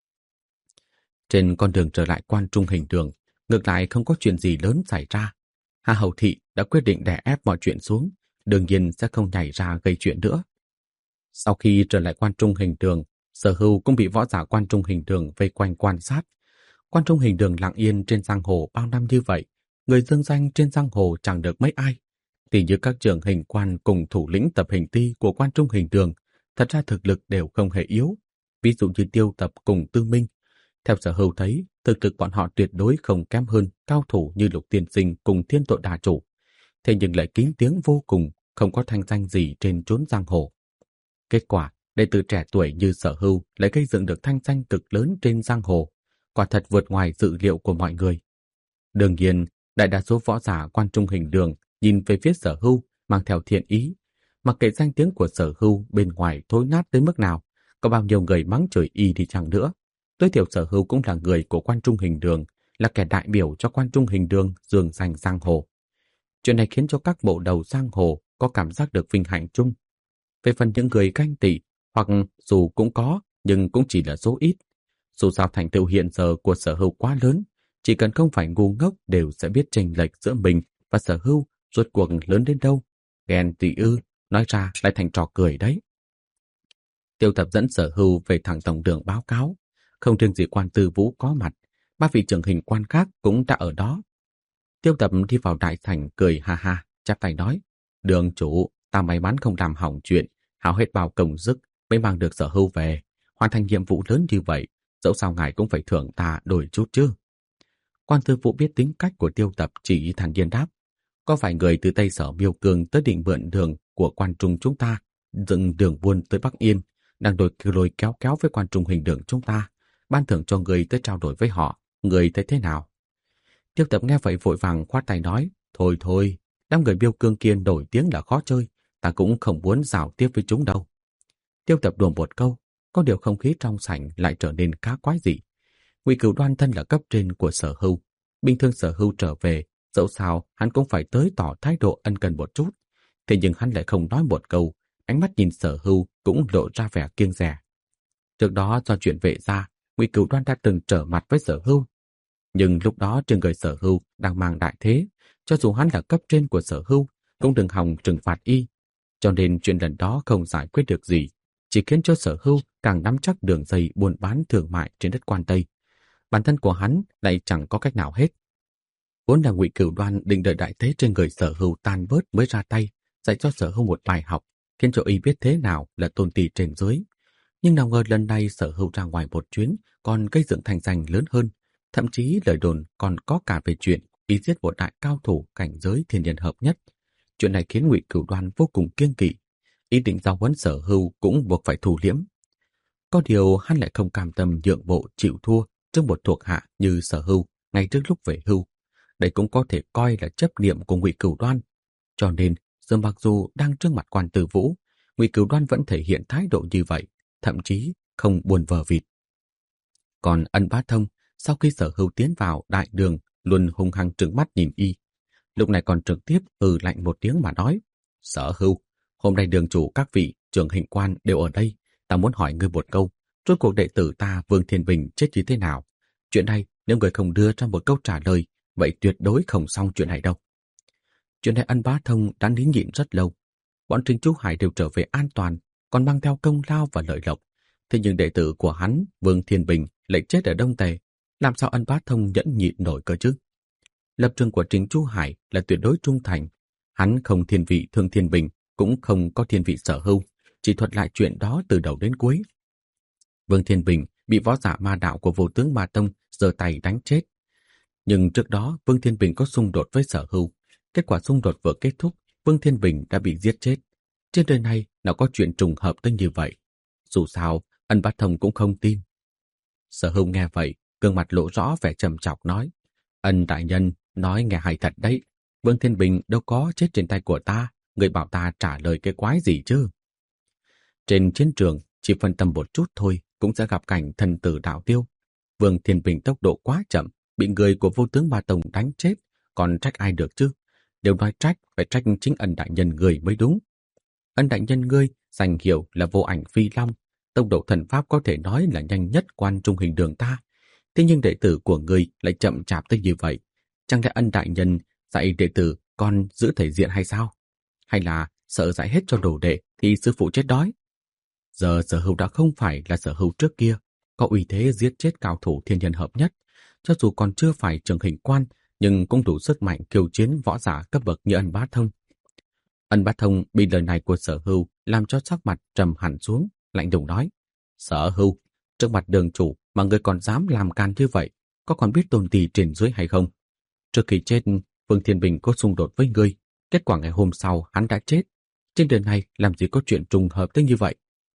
Trên con đường trở lại Quan Trung Hình Đường, ngược lại không có chuyện gì lớn xảy ra. Hà Hầu Thị đã quyết định đè ép mọi chuyện xuống, đương nhiên sẽ không nhảy ra gây chuyện nữa. Sau khi trở lại Quan Trung Hình Đường, Sở Hưu cũng bị võ giả Quan Trung Hình Đường vây quanh quan sát. Quan Trung Hình Đường lặng yên trên giang hồ bao năm như vậy, người dương danh trên giang hồ chẳng được mấy ai. Thì như các trưởng hình quan cùng thủ lĩnh tập hình ti của Quan Trung Hình Đường, thật ra thực lực đều không hề yếu. Ví dụ như Tiêu Tập cùng Tư Minh. Theo Sở Hưu thấy, thực lực bọn họ tuyệt đối không kém hơn cao thủ như Lục Tiên Sinh cùng Thiên Tội Đà Chủ. Thế nhưng lại kín tiếng vô cùng, không có thanh danh gì trên chốn giang hồ. Kết quả, đệ tử trẻ tuổi như Sở Hưu lại gây dựng được thanh danh cực lớn trên giang hồ, quả thật vượt ngoài dự liệu của mọi người. Đương nhiên, đại đa số võ giả Quan Trung Hình Đường nhìn về phía Sở Hưu mang theo thiện ý, mặc kệ danh tiếng của Sở Hưu bên ngoài thối nát tới mức nào, có bao nhiêu người mắng chửi y đi chăng nữa. Tối thiểu Sở Hưu cũng là người của Quan Trung Hình Đường, là kẻ đại biểu cho Quan Trung Hình Đường dương danh giang hồ. Chuyện này khiến cho các bộ đầu giang hồ có cảm giác được vinh hạnh chung. Về phần những người ganh tị, hoặc dù cũng có, nhưng cũng chỉ là số ít. Dù sao thành tựu hiện giờ của Sở Hưu quá lớn, chỉ cần không phải ngu ngốc đều sẽ biết chênh lệch giữa mình và Sở Hưu rốt cuộc lớn đến đâu. Ghen tị ư, nói ra lại thành trò cười đấy. Tiêu Tập dẫn Sở Hưu về thẳng tổng đường báo cáo. Không riêng gì Quan Tư Vũ có mặt, ba vị trưởng hình quan khác cũng đã ở đó. Tiêu Tập đi vào đại sảnh cười ha ha, chắp tay nói: Đường chủ, ta may mắn không làm hỏng chuyện, hao hết bao công sức mới mang được Sở Hưu về, hoàn thành nhiệm vụ lớn như vậy, dẫu sao ngài cũng phải thưởng ta đôi chút chứ. Quan Tư Vũ biết tính cách của Tiêu Tập, chỉ thản nhiên đáp: Có phải người từ Tây Sở Miêu Cương tới định mượn đường của Quan Trung chúng ta, dựng đường buôn tới Bắc Yên, đang lôi kéo kéo với Quan Trung Hình Đường chúng ta, ban thưởng cho người tới trao đổi với họ, người thấy thế nào? Tiêu Tập nghe vậy vội vàng khoát tay nói: Thôi thôi, đám người Miêu Cương kia nổi tiếng là khó chơi, ta cũng không muốn giao tiếp với chúng đâu. Tiêu Tập đùa một câu, có điều không khí trong sảnh lại trở nên khá quái dị. Ngụy Cửu Đoan thân là cấp trên của Sở Hưu, bình thường Sở Hưu trở về, dẫu sao hắn cũng phải tới tỏ thái độ ân cần một chút. Thế nhưng hắn lại không nói một câu, ánh mắt nhìn Sở Hưu cũng lộ ra vẻ kiêng dè. Trước đó do chuyện Vệ gia, Ngụy Cửu Đoan đã từng trở mặt với Sở Hưu, nhưng lúc đó trên người Sở Hưu đang mang đại thế, cho dù hắn là cấp trên của Sở Hưu cũng đừng hòng trừng phạt y, cho nên chuyện lần đó không giải quyết được gì, chỉ khiến cho Sở Hưu càng nắm chắc đường dây buôn bán thương mại trên đất Quan Tây. Bản thân của hắn lại chẳng có cách nào hết. Vốn là Ngụy Cửu Đoan định đợi đại thế trên người Sở Hưu tan bớt mới ra tay, dạy cho Sở Hưu một bài học, khiến cho y biết thế nào là tôn ti trên dưới. Nhưng nào ngờ lần này Sở Hưu ra ngoài một chuyến còn gây dựng thành danh lớn hơn, thậm chí lời đồn còn có cả về chuyện y giết một đại cao thủ cảnh giới thiên nhân hợp nhất. Chuyện này khiến Ngụy Cửu Đoan vô cùng kiêng kỵ, ý định giao huấn Sở Hưu cũng buộc phải thủ liễm. Có điều hắn lại không cam tâm nhượng bộ chịu thua trước một thuộc hạ như Sở Hưu ngay trước lúc về hưu. Đây cũng có thể coi là chấp niệm của Ngụy Cửu Đoan. Cho nên, giờ mặc dù đang trước mặt Quan Tư Vũ, Ngụy Cửu Đoan vẫn thể hiện thái độ như vậy, thậm chí không buồn vờ vịt. Còn Ân Bá Thông, sau khi Sở Hưu tiến vào đại đường, luôn hung hăng trừng mắt nhìn y. Lúc này còn trực tiếp lạnh một tiếng mà nói: Sở Hưu, hôm nay đường chủ các vị trưởng hình quan đều ở đây, ta muốn hỏi ngươi một câu, rốt cuộc đệ tử ta Vương Thiên Bình chết như thế nào? Chuyện này nếu người không đưa ra một câu trả lời, vậy tuyệt đối không xong chuyện này đâu. Chuyện này Ân Bá Thông đã nín nhịn rất lâu. Bọn Trình Chu Hải đều trở về an toàn, còn mang theo công lao và lợi lộc. Thế nhưng đệ tử của hắn, Vương Thiên Bình, lại chết ở Đông Tề. Làm sao Ân Bá Thông nhẫn nhịn nổi cơ chứ? Lập trường của Trình Chu Hải là tuyệt đối trung thành. Hắn không thiên vị Thương Thiên Bình, cũng không có thiên vị Sở Hưu, chỉ thuật lại chuyện đó từ đầu đến cuối. Vương Thiên Bình bị võ giả ma đạo của Vô Tướng Ma Tông giơ tay đánh chết. Nhưng trước đó Vương Thiên Bình có xung đột với Sở Hưu. Kết quả xung đột vừa kết thúc, Vương Thiên Bình đã bị giết chết. Trên đời này nào có chuyện trùng hợp tới như vậy. Dù sao, Ân Bá Thông cũng không tin. Sở Hưu nghe vậy, gương mặt lộ rõ vẻ trầm trọng nói: Ân đại nhân, Nói nghe hay thật đấy. Vương Thiên Bình đâu có chết trên tay của ta. Người bảo ta trả lời cái quái gì chứ? Trên chiến trường, chỉ phân tâm một chút thôi cũng sẽ gặp cảnh thần tử đạo tiêu. Vương Thiên Bình tốc độ quá chậm, bị người của vô tướng Ba Tông đánh chết, còn trách ai được chứ? Đều nói trách, phải trách chính Ân đại nhân người mới đúng. Ân đại nhân ngươi danh hiệu là Vô Ảnh Phi Long, tốc độ thần pháp có thể nói là nhanh nhất quan trung hình đường ta. Thế nhưng đệ tử của ngươi lại chậm chạp tới như vậy. Chẳng lẽ Ân đại nhân dạy đệ tử còn giữ thể diện hay sao? Hay là sợ dạy hết cho đồ đệ thì sư phụ chết đói? Giờ Sở Hưu đã không phải là Sở Hưu trước kia, có uy thế giết chết cao thủ thiên nhân hợp nhất. Cho dù còn chưa phải trường hình quan, nhưng cũng đủ sức mạnh khiêu chiến võ giả cấp bậc như Ân Bá Thông. Ân Bá Thông bị lời này của Sở Hưu làm cho sắc mặt trầm hẳn xuống, lạnh lùng nói: Sở Hưu, trước mặt đường chủ mà người còn dám làm can như vậy, có còn biết tôn ti trên dưới hay không? Trước khi chết, Vương Thiên Bình có xung đột với ngươi, kết quả ngày hôm sau hắn đã chết. Trên đời này làm gì có chuyện trùng hợp tới như vậy?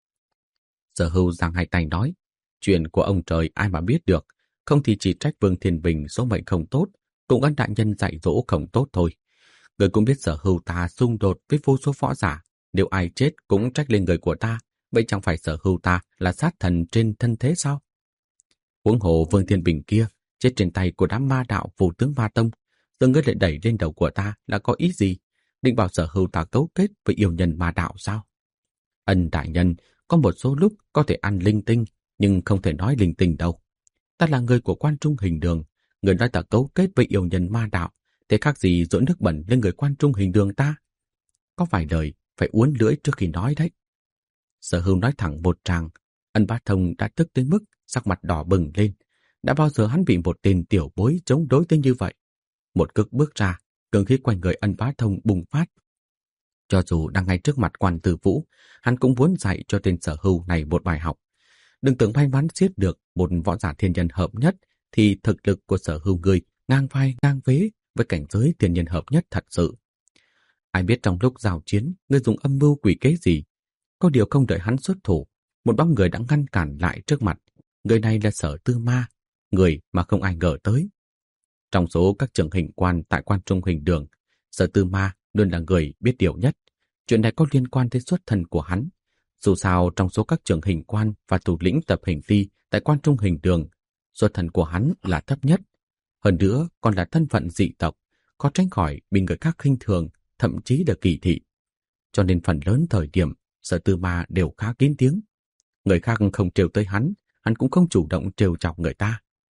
Sở Hưu giang hai tay nói: Chuyện của ông trời ai mà biết được, không thì chỉ trách Vương Thiên Bình số mệnh không tốt, cũng Ân đại nhân dạy dỗ không tốt thôi. Người cũng biết Sở Hưu ta xung đột với vô số võ giả, nếu ai chết cũng trách lên người của ta, vậy chẳng phải Sở Hưu ta là sát thần trên thân thế sao? Huống hồ Vương Thiên Bình kia chết trên tay của đám ma đạo vô tướng Ma Tông, giờ ngươi lại đẩy lên đầu của ta là có ý gì? Định bảo Sở Hưu ta cấu kết với yêu nhân ma đạo sao? Ân đại nhân, có một số lúc có thể ăn linh tinh, nhưng không thể nói linh tinh đâu. Ta là người của quan trung hình đường, người nói ta cấu kết với yêu nhân ma đạo, thế khác gì dội nước bẩn lên người quan trung hình đường ta? Có vài lời phải uốn lưỡi trước khi nói đấy. Sở Hưu nói thẳng một tràng, Ân Bá Thông đã tức tới mức sắc mặt đỏ bừng lên. Đã bao giờ hắn bị một tên tiểu bối chống đối tới như vậy? Một cước bước ra, cường khí quanh người Ân Bá Thông bùng phát. Cho dù đang ngay trước mặt Quan Tử Vũ, hắn cũng muốn dạy cho tên Sở Hưu này một bài học. Đừng tưởng may mắn giết được một võ giả thiên nhân hợp nhất thì thực lực của Sở Hưu người ngang vai ngang vế với cảnh giới thiên nhân hợp nhất thật sự. Ai biết trong lúc giao chiến, ngươi dùng âm mưu quỷ kế gì? Có điều không đợi hắn xuất thủ, một bóng người đã ngăn cản lại trước mặt. Người này là Sở Tư Ma, người mà không ai ngờ tới. Trong số các trường hình quan tại quan trung hình đường, Sở Tư Ma luôn là người biết điều nhất. Chuyện này có liên quan tới xuất thân của hắn. Dù sao trong số các trường hình quan và thủ lĩnh tập hình ti tại quan trung hình đường, xuất thân của hắn là thấp nhất. Hơn nữa còn là thân phận dị tộc, có tránh khỏi bị người khác khinh thường, thậm chí là kỳ thị. Cho nên phần lớn thời điểm, Sở Tư Ma đều khá kín tiếng. Người khác không trêu tới hắn cũng không chủ động trêu chọc người ta.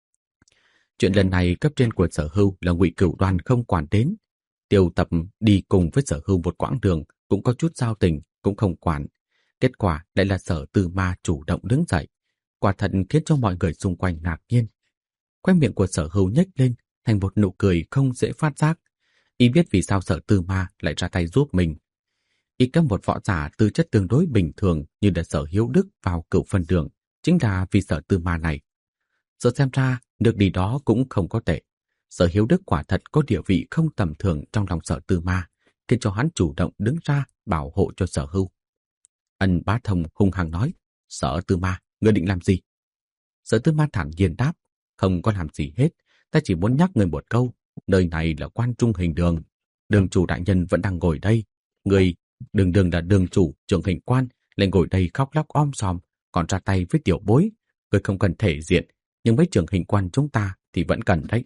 Chuyện lần này cấp trên của Sở Hưu là Ngụy Cửu Đoan không quản đến. Tiêu Tập đi cùng với Sở Hưu một quãng đường, cũng có chút giao tình, cũng không quản. Kết quả lại là Sở Tư Ma chủ động đứng dậy. Quả thật khiến cho mọi người xung quanh ngạc nhiên. Khóe miệng của Sở Hưu nhếch lên thành một nụ cười không dễ phát giác. Y biết vì sao Sở Tư Ma lại ra tay giúp mình. Y cấm một võ giả tư chất tương đối bình thường như là Sở Hiếu Đức vào Cửu Phân Đường, chính là vì Sở Tư Ma này. Giờ xem ra, nước đi đó cũng không có tệ. Sở Hiếu Đức quả thật có địa vị không tầm thường trong lòng Sở Tư Ma, khiến cho hắn chủ động đứng ra bảo hộ cho Sở Hưu. Ân Bá Thông hung hăng nói: Sở Tư Ma, ngươi định làm gì? Sở Tư Ma thản nhiên đáp: Không có làm gì hết, ta chỉ muốn nhắc ngươi một câu, nơi này là quan trung hình đường. Đường chủ đại nhân vẫn đang ngồi đây. Ngươi đường là đường chủ trường hình quan, lại ngồi đây khóc lóc om sòm, còn ra tay với tiểu bối. Ngươi không cần thể diện, nhưng với trường hình quan chúng ta thì vẫn cần đấy.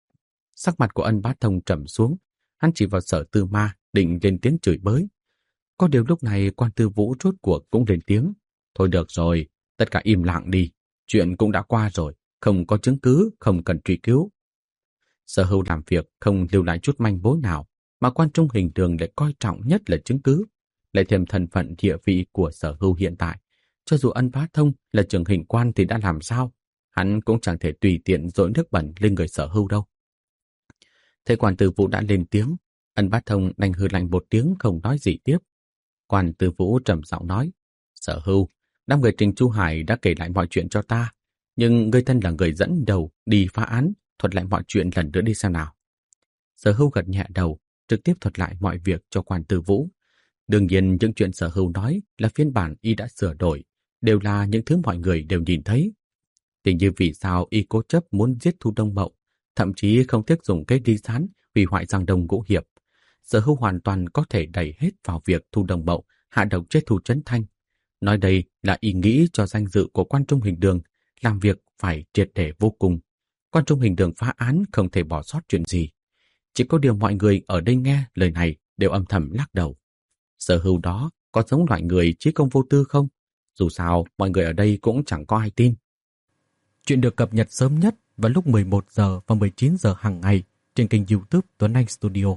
Sắc mặt của Ân Bá Thông trầm xuống, hắn chỉ vào Sở Tư Ma định lên tiếng chửi bới. Có điều lúc này Quan Tư Vũ rốt cuộc cũng lên tiếng: Thôi được rồi, tất cả im lặng đi, chuyện cũng đã qua rồi, không có chứng cứ, không cần truy cứu. Sở Hưu làm việc không lưu lại chút manh mối nào, mà quan trung hình đường lại coi trọng nhất là chứng cứ, lại thêm thân phận địa vị của Sở Hưu hiện tại. Cho dù Ân Bá Thông là trường hình quan thì đã làm sao, hắn cũng chẳng thể tùy tiện dội nước bẩn lên người Sở Hưu đâu. Thấy Quan Tư Vũ đã lên tiếng, Ân Bá Thông đành hừ lạnh một tiếng không nói gì tiếp. Quan Tư Vũ trầm giọng nói: Sở Hưu, đám người Trình Chu Hải đã kể lại mọi chuyện cho ta, nhưng ngươi thân là người dẫn đầu đi phá án, thuật lại mọi chuyện lần nữa đi xem nào. Sở Hưu gật nhẹ đầu, trực tiếp thuật lại mọi việc cho Quan Tư Vũ. Đương nhiên những chuyện Sở Hưu nói là phiên bản y đã sửa đổi, đều là những thứ mọi người đều nhìn thấy. Tình như vì sao y cố chấp muốn giết Thu Đông Mậu, thậm chí không tiếc dùng cây đi sán hủy hoại Giang Đông Ngũ Hiệp. Sở Hưu hoàn toàn có thể đẩy hết vào việc Thu Đông Mậu hạ độc chết Thu Trấn Thanh. Nói đây là ý nghĩ cho danh dự của Quan Trung Hình Đường, làm việc phải triệt để vô cùng. Quan Trung Hình Đường phá án không thể bỏ sót chuyện gì. Chỉ có điều mọi người ở đây nghe lời này đều âm thầm lắc đầu. Sở Hưu đó có giống loại người trí công vô tư không? Dù sao, mọi người ở đây cũng chẳng có ai tin. Chuyện được cập nhật sớm nhất vào lúc 11 giờ và 19 giờ hàng ngày trên kênh YouTube Tuấn Anh Studio.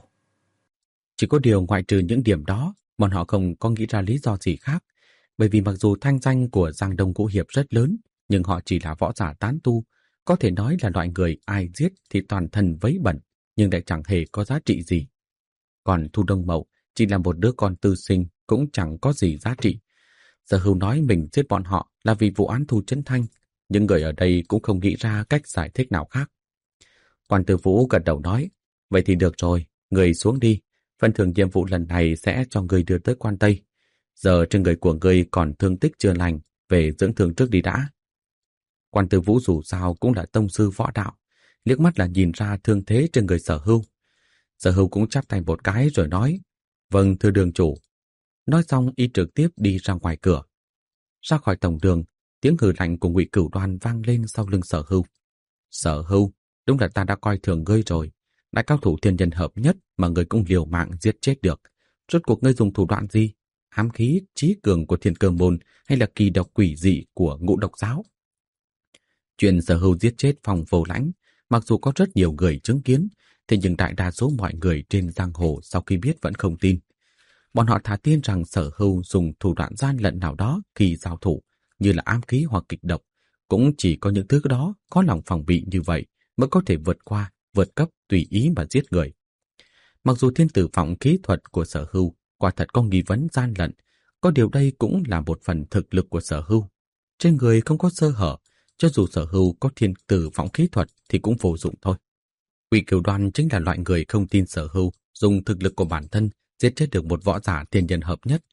Chỉ có điều ngoại trừ những điểm đó, bọn họ không có nghĩ ra lý do gì khác. Bởi vì mặc dù thanh danh của Giang Đông Ngũ Hiệp rất lớn, nhưng họ chỉ là võ giả tán tu, có thể nói là loại người ai giết thì toàn thân vấy bẩn, nhưng lại chẳng hề có giá trị gì. Còn Thu Đông Mậu chỉ là một đứa con tư sinh, cũng chẳng có gì giá trị. Sở Hưu nói mình giết bọn họ là vì vụ án Thu Trấn Thanh, những người ở đây cũng không nghĩ ra cách giải thích nào khác. Quan Tư Vũ gật đầu nói, vậy thì được rồi, người xuống đi, phần thưởng nhiệm vụ lần này sẽ cho người đưa tới Quan Tây. Giờ trên người của người còn thương tích chưa lành, về dưỡng thương trước đi đã. Quan Tư Vũ dù sao cũng là tông sư võ đạo, liếc mắt là nhìn ra thương thế trên người Sở Hưu. Sở Hưu cũng chắp tay một cái rồi nói, vâng thưa đường chủ. Nói xong y trực tiếp đi ra ngoài cửa. Ra khỏi tổng đường, tiếng hừ lạnh của Ngụy Cửu Đoan vang lên sau lưng Sở Hưu. Sở Hưu, đúng là ta đã coi thường ngươi rồi. Đại cao thủ thiên nhân hợp nhất mà ngươi cũng liều mạng giết chết được. Rốt cuộc ngươi dùng thủ đoạn gì? Ám khí, trí cường của Thiên Cơ Môn hay là kỳ độc quỷ dị của Ngũ Độc Giáo? Chuyện Sở Hưu giết chết Phong Vô Lãnh, mặc dù có rất nhiều người chứng kiến, thế nhưng đại đa số mọi người trên giang hồ sau khi biết vẫn không tin. Bọn họ thà tin rằng Sở Hưu dùng thủ đoạn gian lận nào đó khi giao thủ, như là ám khí hoặc kịch độc. Cũng chỉ có những thứ đó có lòng phòng bị như vậy mới có thể vượt qua, vượt cấp tùy ý mà giết người. Mặc dù thiên tử vọng kỹ thuật của Sở Hưu quả thật có nghi vấn gian lận, có điều đây cũng là một phần thực lực của Sở Hưu. Trên người không có sơ hở, cho dù Sở Hưu có thiên tử vọng kỹ thuật thì cũng vô dụng thôi. Ngụy Cửu Đoan chính là loại người không tin Sở Hưu dùng thực lực của bản thân giết chết được một võ giả thiên nhân hợp nhất.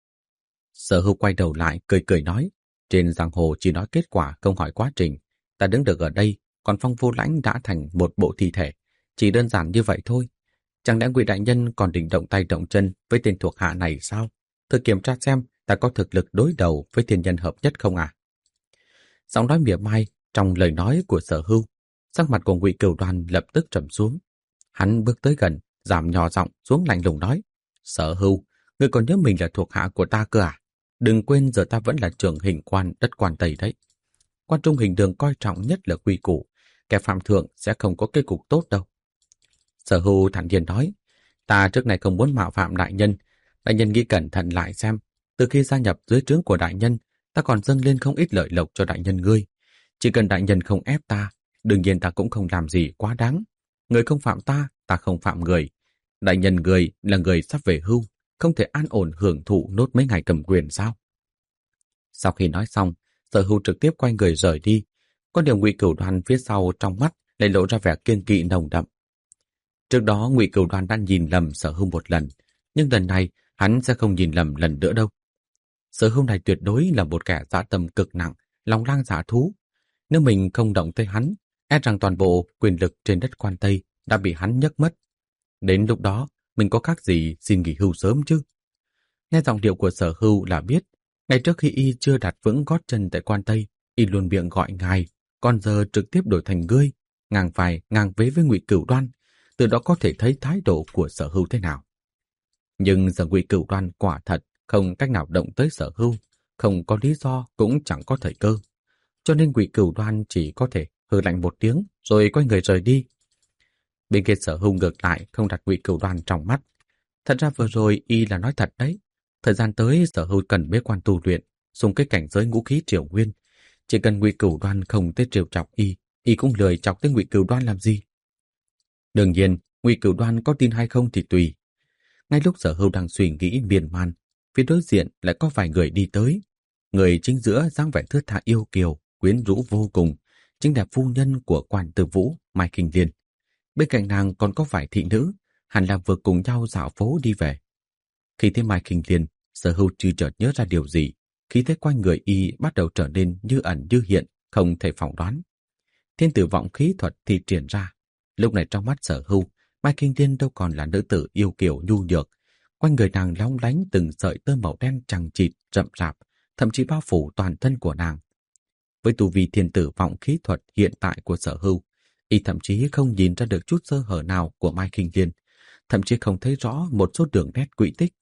Sở Hưu quay đầu lại cười cười nói, trên giang hồ chỉ nói kết quả không hỏi quá trình. Ta đứng được ở đây, còn Phong Vô Lãnh đã thành một bộ thi thể. Chỉ đơn giản như vậy thôi. Chẳng lẽ Ngụy đại nhân còn định động tay động chân với tên thuộc hạ này sao? Thử kiểm tra xem ta có thực lực đối đầu với thiên nhân hợp nhất không à? Giọng nói mỉa mai trong lời nói của Sở Hưu, sắc mặt của Ngụy Cửu Đoan lập tức trầm xuống. Hắn bước tới gần, giảm nhỏ giọng xuống lạnh lùng nói, Sở Hưu, ngươi còn nhớ mình là thuộc hạ của ta cơ à? Đừng quên giờ ta vẫn là trưởng hình quan đất Quan Tây đấy. Quan Trung Hình Đường coi trọng nhất là quy củ, kẻ phạm thượng sẽ không có kết cục tốt đâu. Sở Hưu thản nhiên nói, ta trước này không muốn mạo phạm đại nhân. Đại nhân nghĩ cẩn thận lại xem, từ khi gia nhập dưới trướng của đại nhân, ta còn dâng lên không ít lợi lộc cho đại nhân ngươi. Chỉ cần đại nhân không ép ta, đương nhiên ta cũng không làm gì quá đáng. Người không phạm ta, ta không phạm người. Đại nhân người là người sắp về hưu, không thể an ổn hưởng thụ nốt mấy ngày cầm quyền sao? Sau khi nói xong, Sở Hưu trực tiếp quay người rời đi. Có điều Ngụy Cửu Đoan phía sau trong mắt lại lộ ra vẻ kiên kỵ nồng đậm. Trước đó Ngụy Cửu Đoan đã nhìn lầm Sở Hưu một lần, nhưng lần này hắn sẽ không nhìn lầm lần nữa đâu. Sở Hưu này tuyệt đối là một kẻ dã tâm cực nặng, lòng lang dạ thú. Nếu mình không động tới hắn, e rằng toàn bộ quyền lực trên đất Quan Tây đã bị hắn nhấc mất. Đến lúc đó, mình có khác gì xin nghỉ hưu sớm chứ? Nghe giọng điệu của Sở Hưu là biết, ngay trước khi y chưa đặt vững gót chân tại Quan Tây, y luôn miệng gọi ngài, còn giờ trực tiếp đổi thành ngươi, ngang vai ngang vế với Ngụy Cửu Đoan, từ đó có thể thấy thái độ của Sở Hưu thế nào. Nhưng giờ Ngụy Cửu Đoan quả thật không cách nào động tới Sở Hưu, không có lý do cũng chẳng có thời cơ, cho nên Ngụy Cửu Đoan chỉ có thể hừ lạnh một tiếng rồi quay người rời đi. Bên kia Sở Hưu ngược lại không đặt Ngụy Cửu Đoan trong mắt. Thật ra vừa rồi y là nói thật đấy. Thời gian tới Sở Hưu cần bế quan tu luyện, dùng cái cảnh giới ngũ khí triều nguyên. Chỉ cần Ngụy Cửu Đoan không tới trêu chọc y cũng lười chọc tới Ngụy Cửu Đoan làm gì. Đương nhiên, Ngụy Cửu Đoan có tin hay không thì tùy. Ngay lúc Sở Hưu đang suy nghĩ miên man, phía đối diện lại có vài người đi tới. Người chính giữa dáng vẻ thướt tha yêu kiều, quyến rũ vô cùng, chính là phu nhân của Quan Tư Vũ, Mai Kinh Liên. Bên cạnh nàng còn có vài thị nữ, hẳn là vừa cùng nhau dạo phố đi về. Khi thấy Mai Kinh Liên, Sở Hưu chợt nhớ ra điều gì, khí thế quanh người y bắt đầu trở nên như ẩn như hiện, không thể phỏng đoán. Thiên tử vọng khí thuật thi triển ra, Lúc này trong mắt Sở Hưu, Mai Kinh Thiên đâu còn là nữ tử yêu kiều nhu nhược. Quanh người nàng long lánh từng sợi tơ màu đen chằng chịt, rậm rạp, thậm chí bao phủ toàn thân của nàng. Với tu vi thiên tử vọng khí thuật hiện tại của Sở Hưu, y thậm chí không nhìn ra được chút sơ hở nào của Mai Kinh Thiên, thậm chí không thấy rõ một số đường nét quỹ tích.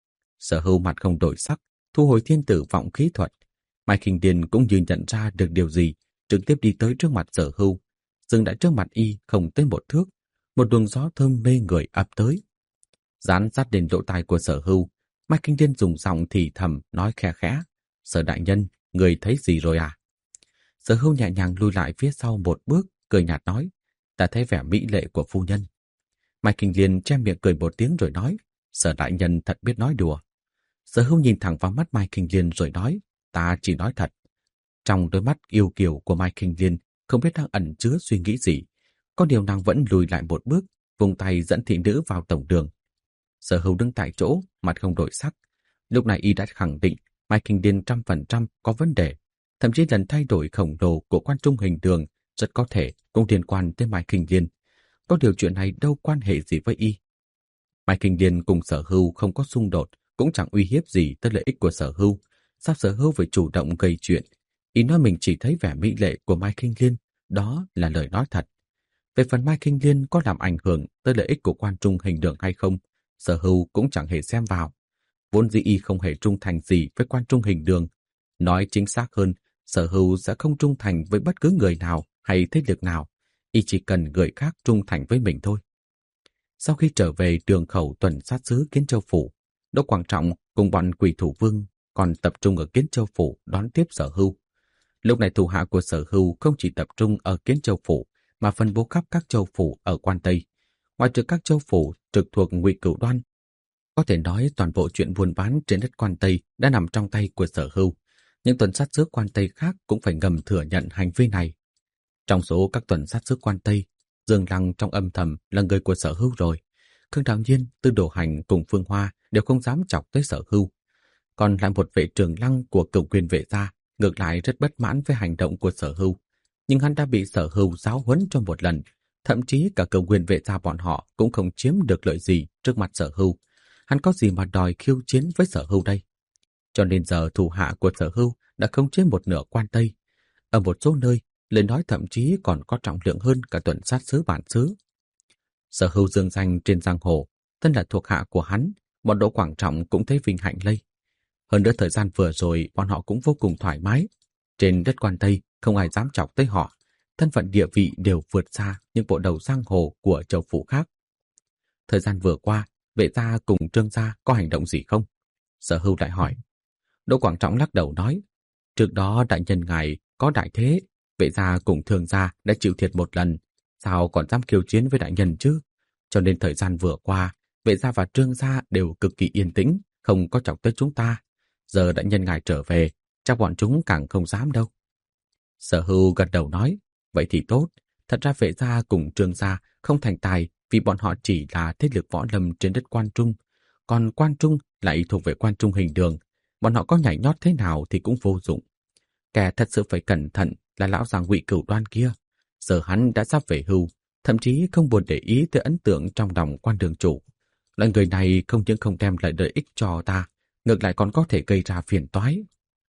Sở Hưu mặt không đổi sắc, thu hồi thiên tử vọng khí thuật. Mai Kinh Thiên cũng như nhận ra được điều gì, trực tiếp đi tới trước mặt Sở Hưu, dừng lại trước mặt y không tới một thước, một luồng gió thơm mê người ập tới. Dán sát đến lỗ tai của Sở Hưu, Mai Kinh Thiên dùng giọng thì thầm nói khe khẽ: "Sở đại nhân, người thấy gì rồi à?" Sở Hưu nhẹ nhàng lùi lại phía sau một bước, cười nhạt nói: "Ta thấy vẻ mỹ lệ của phu nhân." Mai Kinh Thiên che miệng cười một tiếng rồi nói: "Sở đại nhân thật biết nói đùa." Sở Hưu nhìn thẳng vào mắt Mai Kinh Thiên rồi nói: "Ta chỉ nói thật." Trong đôi mắt yêu kiều của Mai Kinh Thiên không biết đang ẩn chứa suy nghĩ gì, có điều nàng vẫn lùi lại một bước, vùng tay dẫn thị nữ vào tổng đường. Sở Hưu đứng tại chỗ, mặt không đổi sắc. Lúc này y đã khẳng định Mai Kinh Thiên 100% có vấn đề, thậm chí lần thay đổi khổng lồ của quan trung hình đường rất có thể cũng liên quan tới Mai Kinh Thiên. Có điều chuyện này đâu quan hệ gì với y. Mai Kinh Thiên cùng Sở Hưu không có xung đột, cũng chẳng uy hiếp gì tới lợi ích của Sở Hưu. Sao Sở Hưu phải chủ động gây chuyện? Y nói mình chỉ thấy vẻ mỹ lệ của Mai Kinh Thiên, đó là lời nói thật. Về phần Mai Kinh Thiên có làm ảnh hưởng tới lợi ích của quan trung hình đường hay không, Sở Hưu cũng chẳng hề xem vào. Vốn dĩ y không hề trung thành gì với quan trung hình đường. Nói chính xác hơn, Sở Hưu sẽ không trung thành với bất cứ người nào hay thế lực nào. Y chỉ cần người khác trung thành với mình thôi. Sau khi trở về đường khẩu tuần sát sứ Kiến Châu Phủ, Đỗ Quảng Trọng cùng bọn Quỷ Thủ Vương còn tập trung ở Kiến Châu Phủ đón tiếp Sở Hưu. Lúc này thủ hạ của Sở Hưu không chỉ tập trung ở Kiến Châu Phủ mà phân bố khắp các châu phủ ở Quan Tây. Ngoài trừ các châu phủ trực thuộc Ngụy Cửu Đoan, có thể nói toàn bộ chuyện buôn bán trên đất Quan Tây đã nằm trong tay của Sở Hưu. Những tuần sát sứ Quan Tây khác cũng phải ngầm thừa nhận hành vi này. Trong số các tuần sát sứ Quan Tây, Dương Lăng trong âm thầm là người của Sở Hưu rồi. Khương Đạo Nhiên, Tư Đồ Hành cùng Phương Hoa đều không dám chọc tới Sở Hưu. Còn lại một vệ trưởng Lăng của Cửu Quyền vệ gia ngược lại rất bất mãn với hành động của Sở Hưu. Nhưng hắn đã bị Sở Hưu giáo huấn cho một lần, thậm chí cả Cửu Quyền vệ gia bọn họ cũng không chiếm được lợi gì trước mặt Sở Hưu. Hắn có gì mà đòi khiêu chiến với Sở Hưu đây? Cho nên giờ thủ hạ của Sở Hưu đã khống chế một nửa Quan Tây. Ở một số nơi, lời nói thậm chí còn có trọng lượng hơn cả tuần sát sứ bản xứ. Sở Hưu dương danh trên giang hồ, thân là thuộc hạ của hắn, bọn Đỗ Quảng Trọng cũng thấy vinh hạnh lây. Hơn nữa thời gian vừa rồi bọn họ cũng vô cùng thoải mái. Trên đất Quan Tây không ai dám chọc tới họ, thân phận địa vị đều vượt xa những bộ đầu giang hồ của châu phủ khác. Thời gian vừa qua, vệ gia cùng Trương gia có hành động gì không? Sở Hưu lại hỏi. Đỗ Quảng Trọng lắc đầu nói, trước đó đại nhân ngài có đại thế, vệ gia cùng Thương gia đã chịu thiệt một lần, sao còn dám khiêu chiến với đại nhân chứ? Cho nên thời gian vừa qua, vệ gia và Trương gia đều cực kỳ yên tĩnh, không có chọc tới chúng ta. Giờ đại nhân ngài trở về, chắc bọn chúng càng không dám đâu. Sở Hưu gật đầu nói, vậy thì tốt. Thật ra vệ gia cùng Trương gia không thành tài vì bọn họ chỉ là thế lực võ lâm trên đất Quan Trung. Còn Quan Trung lại thuộc về Quan Trung hình đường. Bọn họ có nhảy nhót thế nào thì cũng vô dụng. Kẻ thật sự phải cẩn thận là lão già Ngụy Cửu Đoan kia. Giờ hắn đã sắp về hưu, thậm chí không buồn để ý tới ấn tượng trong lòng Quan đường chủ. Loại người này không những không đem lại lợi ích cho ta, ngược lại còn có thể gây ra phiền toái.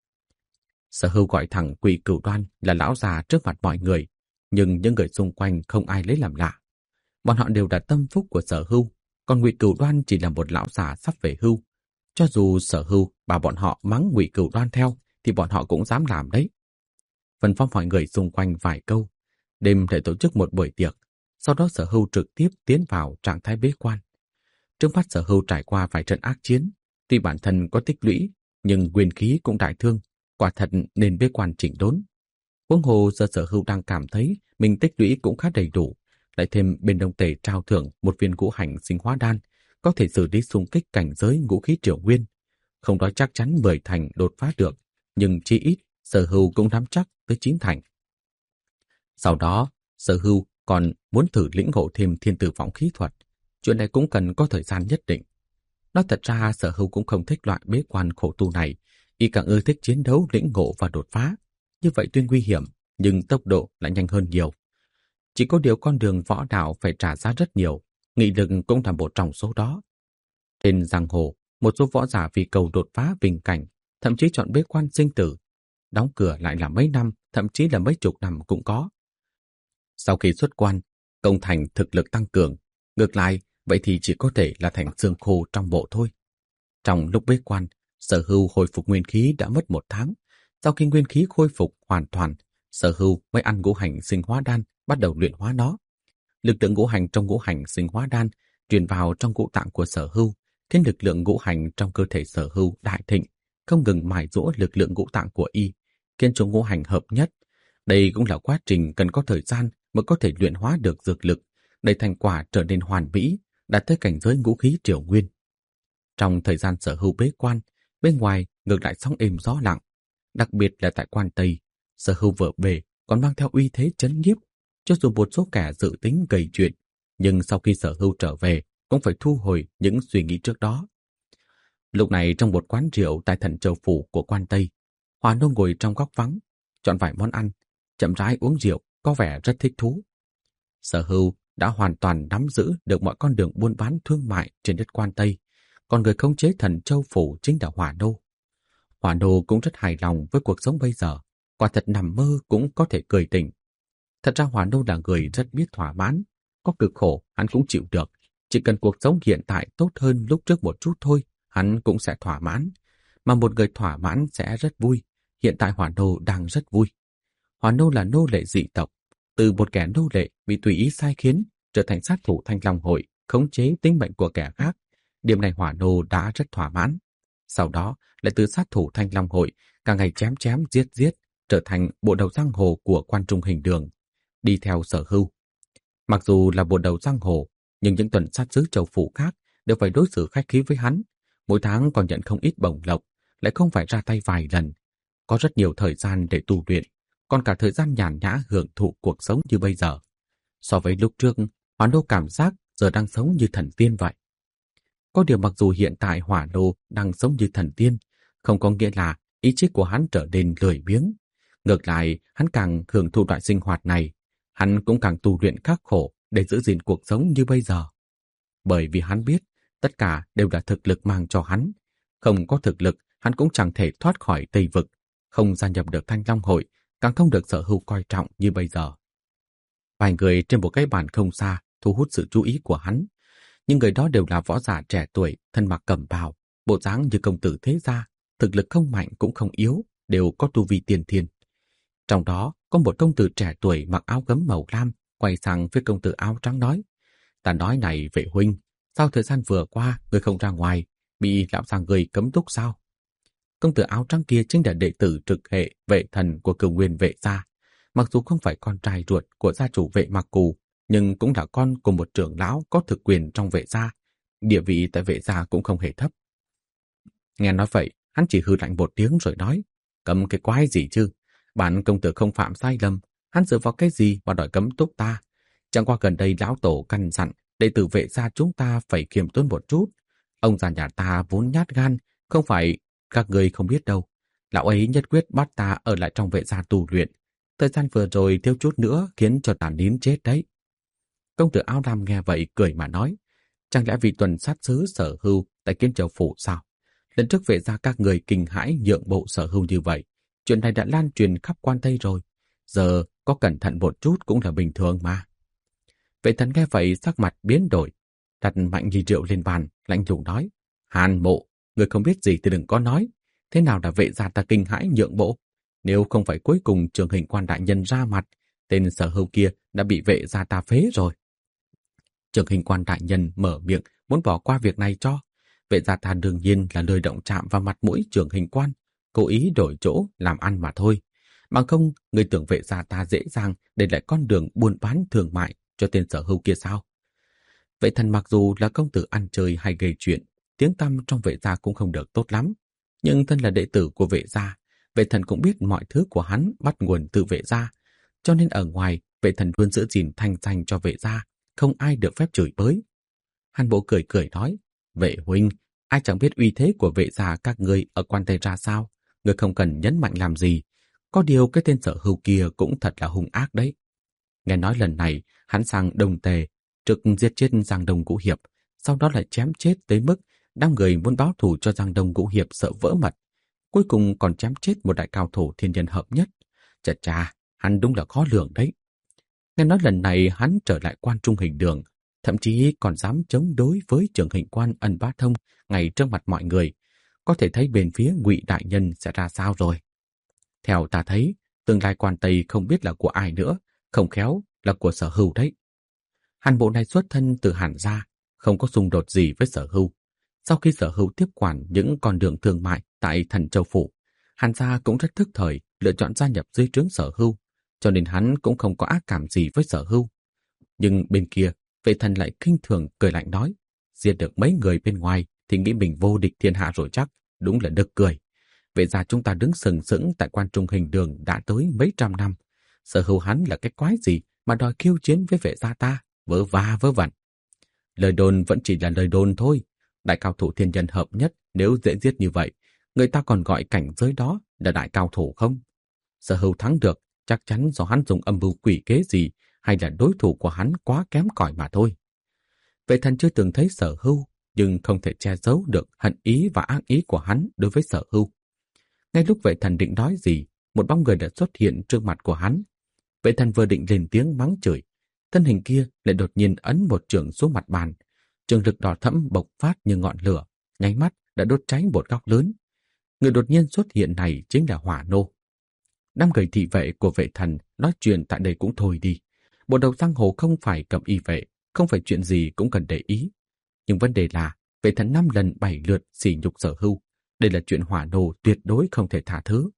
Sở Hưu gọi thẳng Ngụy Cửu Đoan là lão già trước mặt mọi người, nhưng những người xung quanh không ai lấy làm lạ. Bọn họ đều là tâm phúc của Sở Hưu, còn Ngụy Cửu Đoan chỉ là một lão già sắp về hưu. Cho dù Sở Hưu bảo bọn họ mắng Ngụy Cửu Đoan theo, thì bọn họ cũng dám làm đấy. Phân phó mọi người xung quanh vài câu, đêm để tổ chức một buổi tiệc, sau đó Sở Hưu trực tiếp tiến vào trạng thái bế quan. Trước mắt Sở Hưu trải qua vài trận ác chiến, tuy bản thân có tích lũy, nhưng nguyên khí cũng đại thương, quả thật nên bế quan chỉnh đốn. Huống hồ giờ Sở Hưu đang cảm thấy mình tích lũy cũng khá đầy đủ, lại thêm bên Đông Tề trao thưởng một viên ngũ hành sinh hóa đan, có thể xử lý xung kích cảnh giới ngũ khí triều nguyên. Không nói chắc chắn 10 thành đột phá được, nhưng chí ít Sở Hưu cũng nắm chắc tới 9 thành. Sau đó, Sở Hưu còn muốn thử lĩnh ngộ thêm thiên tử võng khí thuật. Chuyện này cũng cần có thời gian nhất định. Nói thật ra Sở Hưu cũng không thích loại bế quan khổ tu này, y càng ưa thích chiến đấu, lĩnh ngộ và đột phá. Như vậy tuy nguy hiểm, nhưng tốc độ lại nhanh hơn nhiều. Chỉ có điều con đường võ đạo phải trả giá rất nhiều, nghị lực cũng là một trong số đó. Trên giang hồ, một số võ giả vì cầu đột phá bình cảnh, thậm chí chọn bế quan sinh tử, đóng cửa lại là mấy năm, thậm chí là mấy chục năm cũng có. Sau khi xuất quan, công thành thực lực tăng cường, ngược lại, vậy thì chỉ có thể là thành xương khô trong bộ thôi. Trong lúc bế quan, Sở Hưu hồi phục nguyên khí đã mất 1 tháng. Sau khi nguyên khí khôi phục hoàn toàn, Sở Hưu mới ăn ngũ hành sinh hóa đan, bắt đầu luyện hóa nó. Lực lượng ngũ hành trong ngũ hành sinh hóa đan truyền vào trong ngũ tạng của Sở Hưu, khiến lực lượng ngũ hành trong cơ thể Sở Hưu đại thịnh, không ngừng mài dũa lực lượng ngũ tạng của y, khiến cho ngũ hành hợp nhất. Đây cũng là quá trình cần có thời gian mới có thể luyện hóa được dược lực, để thành quả trở nên hoàn mỹ, đạt tới cảnh giới ngũ khí triều nguyên. Trong thời gian Sở Hưu bế quan, bên ngoài ngược lại sóng êm gió lặng, đặc biệt là tại quan Tây, Sở Hưu vừa về còn mang theo uy thế chấn nhiếp. Cho dù một số kẻ dự tính gây chuyện, nhưng sau khi Sở Hưu trở về cũng phải thu hồi những suy nghĩ trước đó. Lúc này trong một quán rượu tại Thần Châu Phủ của quan Tây, Hòa Nô ngồi trong góc vắng, chọn vài món ăn, chậm rãi uống rượu, có vẻ rất thích thú. Sở Hưu đã hoàn toàn nắm giữ được mọi con đường buôn bán thương mại trên đất quan Tây, còn người khống chế Thần Châu Phủ chính là Hòa Nô. Hòa Nô cũng rất hài lòng với cuộc sống bây giờ, quả thật nằm mơ cũng có thể cười tỉnh. Thật ra Hòa Nô là người rất biết thỏa mãn, có cực khổ hắn cũng chịu được, chỉ cần cuộc sống hiện tại tốt hơn lúc trước một chút thôi, hắn cũng sẽ thỏa mãn. Mà một người thỏa mãn sẽ rất vui, hiện tại Hòa Nô đang rất vui. Hòa Nô là nô lệ dị tộc, từ một kẻ nô lệ bị tùy ý sai khiến, trở thành sát thủ Thanh Long Hội, khống chế tính mệnh của kẻ khác. Điểm này Hòa Nô đã rất thỏa mãn. Sau đó lại từ sát thủ Thanh Long Hội, cả ngày chém chém giết giết, trở thành bộ đầu giang hồ của quan trung hình đường, đi theo Sở Hưu. Mặc dù là bộ đầu giang hồ, nhưng những tuần sát sứ châu phủ khác đều phải đối xử khách khí với hắn, mỗi tháng còn nhận không ít bổng lộc, lại không phải ra tay vài lần, có rất nhiều thời gian để tu luyện, còn cả thời gian nhàn nhã hưởng thụ cuộc sống như bây giờ. So với lúc trước, Hỏa Nô cảm giác giờ đang sống như thần tiên vậy. Có điều mặc dù hiện tại Hỏa Nô đang sống như thần tiên, không có nghĩa là ý chí của hắn trở nên lười biếng. Ngược lại, hắn càng hưởng thụ loại sinh hoạt này, hắn cũng càng tu luyện khắc khổ để giữ gìn cuộc sống như bây giờ. Bởi vì hắn biết, tất cả đều là thực lực mang cho hắn. Không có thực lực, hắn cũng chẳng thể thoát khỏi Tây Vực, không gia nhập được Thanh Long Hội, càng không được Sở Hưu coi trọng như bây giờ. Vài người trên một cái bàn không xa thu hút sự chú ý của hắn. Nhưng người đó đều là võ giả trẻ tuổi, thân mặc cẩm bào, bộ dáng như công tử thế gia, thực lực không mạnh cũng không yếu, đều có tu vi tiên thiên. Trong đó có một công tử trẻ tuổi mặc áo gấm màu lam, quay sang với công tử áo trắng nói: "Ta nói này vệ huynh, sao thời gian vừa qua người không ra ngoài, bị lão già người cấm túc sao?" Công tử áo trắng kia chính là đệ tử trực hệ vệ thần của Cửu Nguyên Vệ gia. Mặc dù không phải con trai ruột của gia chủ Vệ Mặc Cù, nhưng cũng là con của một trưởng lão có thực quyền trong Vệ gia, địa vị tại Vệ gia cũng không hề thấp. Nghe nói vậy, hắn chỉ hừ lạnh một tiếng rồi nói: "Cấm cái quái gì chứ? Bản công tử không phạm sai lầm, hắn dựa vào cái gì mà đòi cấm túc ta? Chẳng qua gần đây lão tổ căn dặn đệ tử Vệ gia chúng ta phải khiêm tốn một chút. Ông già nhà ta vốn nhát gan, không phải các người không biết đâu. Lão ấy nhất quyết bắt ta ở lại trong Vệ gia tu luyện. Thời gian vừa rồi thiếu chút nữa khiến cho ta nín chết đấy." Công tử áo lam nghe vậy cười mà nói: "Chẳng lẽ vì tuần sát sứ Sở Hưu tại Kiên Châu phủ sao? Lần trước Vệ gia các người kinh hãi nhượng bộ Sở Hưu như vậy, chuyện này đã lan truyền khắp quan Tây rồi. Giờ có cẩn thận một chút cũng là bình thường mà." Vệ thần nghe vậy sắc mặt biến đổi, đặt mạnh ly rượu lên bàn, lạnh lùng nói: "Hàn Mộ, người không biết gì thì đừng có nói. Thế nào là Vệ gia ta kinh hãi nhượng bộ? Nếu không phải cuối cùng Trường Hình Quan đại nhân ra mặt, tên Sở Hưu kia đã bị Vệ gia ta phế rồi." Trường Hình Quan đại nhân mở miệng muốn bỏ qua việc này cho. Vệ gia ta đương nhiên là lời động chạm vào mặt mũi Trường Hình Quan, cố ý đổi chỗ làm ăn mà thôi. Bằng không, người tưởng Vệ gia ta dễ dàng để lại con đường buôn bán thương mại cho tên Sở Hưu kia sao? Vệ thần mặc dù là công tử ăn chơi hay gây chuyện, tiếng tăm trong Vệ gia cũng không được tốt lắm. Nhưng thân là đệ tử của Vệ gia, Vệ thần cũng biết mọi thứ của hắn bắt nguồn từ Vệ gia, cho nên ở ngoài Vệ thần luôn giữ gìn thanh danh cho Vệ gia, không ai được phép chửi bới. Hàn Bộ cười cười nói: "Vệ huynh, ai chẳng biết uy thế của Vệ gia các ngươi ở quan Tây ra sao, ngươi không cần nhấn mạnh làm gì. Có điều cái tên Sở Hưu kia cũng thật là hung ác đấy." Nghe nói lần này hắn sang Đông Tề, trước giết chết Giang Đông Ngũ Hiệp, sau đó lại chém chết tới mức đám người muốn báo thù cho Giang Đông Ngũ Hiệp sợ vỡ mật. Cuối cùng còn chém chết một đại cao thủ thiên nhân hợp nhất. Chà chà, hắn đúng là khó lường đấy. Nghe nói lần này hắn trở lại Quan Trung Hình Đường, thậm chí còn dám chống đối với trưởng hình quan Ân Bá Thông ngay trước mặt mọi người. Có thể thấy bên phía Ngụy đại nhân sẽ ra sao rồi. Theo ta thấy, tương lai quan Tây không biết là của ai nữa, không khéo là của Sở Hưu đấy. Hàn Bộ này xuất thân từ Hàn gia, không có xung đột gì với Sở Hưu. Sau khi Sở Hưu tiếp quản những con đường thương mại tại Thần Châu Phủ, Hàn gia cũng rất thức thời lựa chọn gia nhập dưới trướng Sở Hưu, cho nên hắn cũng không có ác cảm gì với Sở Hưu. Nhưng bên kia, Vệ Thần lại khinh thường cười lạnh nói, giết được mấy người bên ngoài thì nghĩ mình vô địch thiên hạ rồi chắc, đúng là nực cười. Vậy ra chúng ta đứng sừng sững tại Quan Trung Hình Đường đã tới mấy trăm năm. Sở Hưu hắn là cái quái gì mà đòi khiêu chiến với Vệ gia ta, vớ va vớ vẩn. Lời đồn vẫn chỉ là lời đồn thôi. Đại cao thủ thiên nhân hợp nhất nếu dễ giết như vậy, người ta còn gọi cảnh giới đó là đại cao thủ không? Sở Hưu thắng được chắc chắn do hắn dùng âm mưu quỷ kế gì, hay là đối thủ của hắn quá kém cỏi mà thôi. Vệ Thần chưa từng thấy Sở Hưu, nhưng không thể che giấu được hận ý và ác ý của hắn đối với Sở Hưu. Ngay lúc Vệ Thần định nói gì, một bóng người đã xuất hiện trước mặt của hắn. Vệ Thần vừa định lên tiếng mắng chửi, thân hình kia lại đột nhiên ấn một chưởng xuống mặt bàn. Trường lực đỏ thẫm bộc phát như ngọn lửa, nháy mắt đã đốt cháy một góc lớn. Người đột nhiên xuất hiện này chính là Hỏa Nô. Năm người thị vệ của Vệ Thần nói chuyện tại đây cũng thôi đi. Bộ đầu giang hồ không phải cầm y vệ, không phải chuyện gì cũng cần để ý. Nhưng vấn đề là Vệ Thần 5 lần 7 lượt sỉ nhục Sở Hưu. Đây là chuyện Hỏa Nô tuyệt đối không thể tha thứ.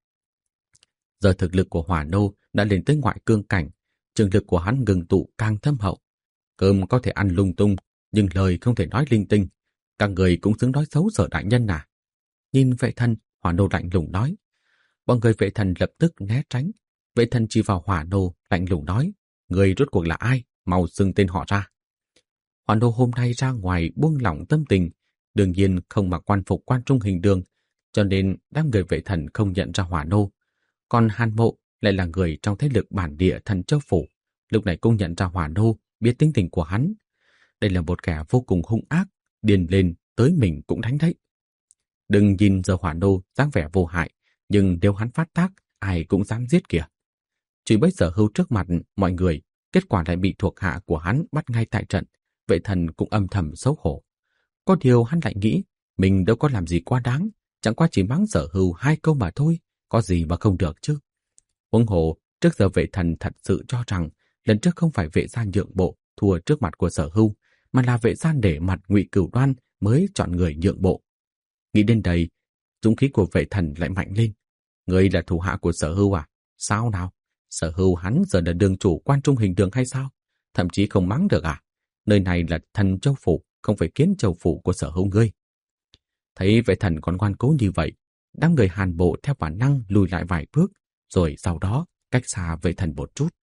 Giờ thực lực của Hỏa Nô đã lên tới ngoại cương cảnh, trường lực của hắn ngừng tụ càng thâm hậu. Cơm có thể ăn lung tung, nhưng lời không thể nói linh tinh. Các người cũng xứng nói xấu Sở đại nhân à? Nhìn Vệ Thần, Hỏa Nô lạnh lùng nói. Bọn người Vệ Thần lập tức né tránh. Vệ Thần chỉ vào Hỏa Nô lạnh lùng nói, người rốt cuộc là ai? Mau xưng tên họ ra. Hỏa Nô hôm nay ra ngoài buông lỏng tâm tình, đương nhiên không mặc quan phục Quan Trung Hình Đường, cho nên đám người Vệ Thần không nhận ra Hỏa Nô. Còn Hàn Mộ lại là người trong thế lực bản địa Thần Châu Phủ, lúc này cũng nhận ra Hỏa Nô, biết tính tình của hắn. Đây là một kẻ vô cùng hung ác, điên lên tới mình cũng đánh đấy. Đừng nhìn giờ Hỏa Nô dáng vẻ vô hại, nhưng nếu hắn phát tác, ai cũng dám giết kìa. Chỉ bây giờ Hưu trước mặt mọi người, kết quả lại bị thuộc hạ của hắn bắt ngay tại trận. Vệ Thần cũng âm thầm xấu hổ. Có điều hắn lại nghĩ, mình đâu có làm gì quá đáng, chẳng qua chỉ mắng Sở Hưu 2 câu mà thôi, có gì mà không được chứ. Huống hồ, trước giờ Vệ Thần thật sự cho rằng lần trước không phải Vệ gia nhượng bộ thua trước mặt của Sở Hưu, mà là Vệ gia để mặt Ngụy Cửu Đoan mới chọn người nhượng bộ. Nghĩ đến đây, dũng khí của Vệ Thần lại mạnh lên. Người là thủ hạ của Sở Hưu à? Sao nào? Sở Hưu hắn giờ là đường chủ Quan Trung Hình Đường hay sao? Thậm chí không mắng được à? Nơi này là Thần Châu Phủ, không phải Kiến Châu Phủ của Sở Hưu ngươi. Thấy Vệ Thần còn ngoan cố như vậy, đám người Hàn Bộ theo bản năng lùi lại vài bước, rồi sau đó cách xa Vệ Thần một chút.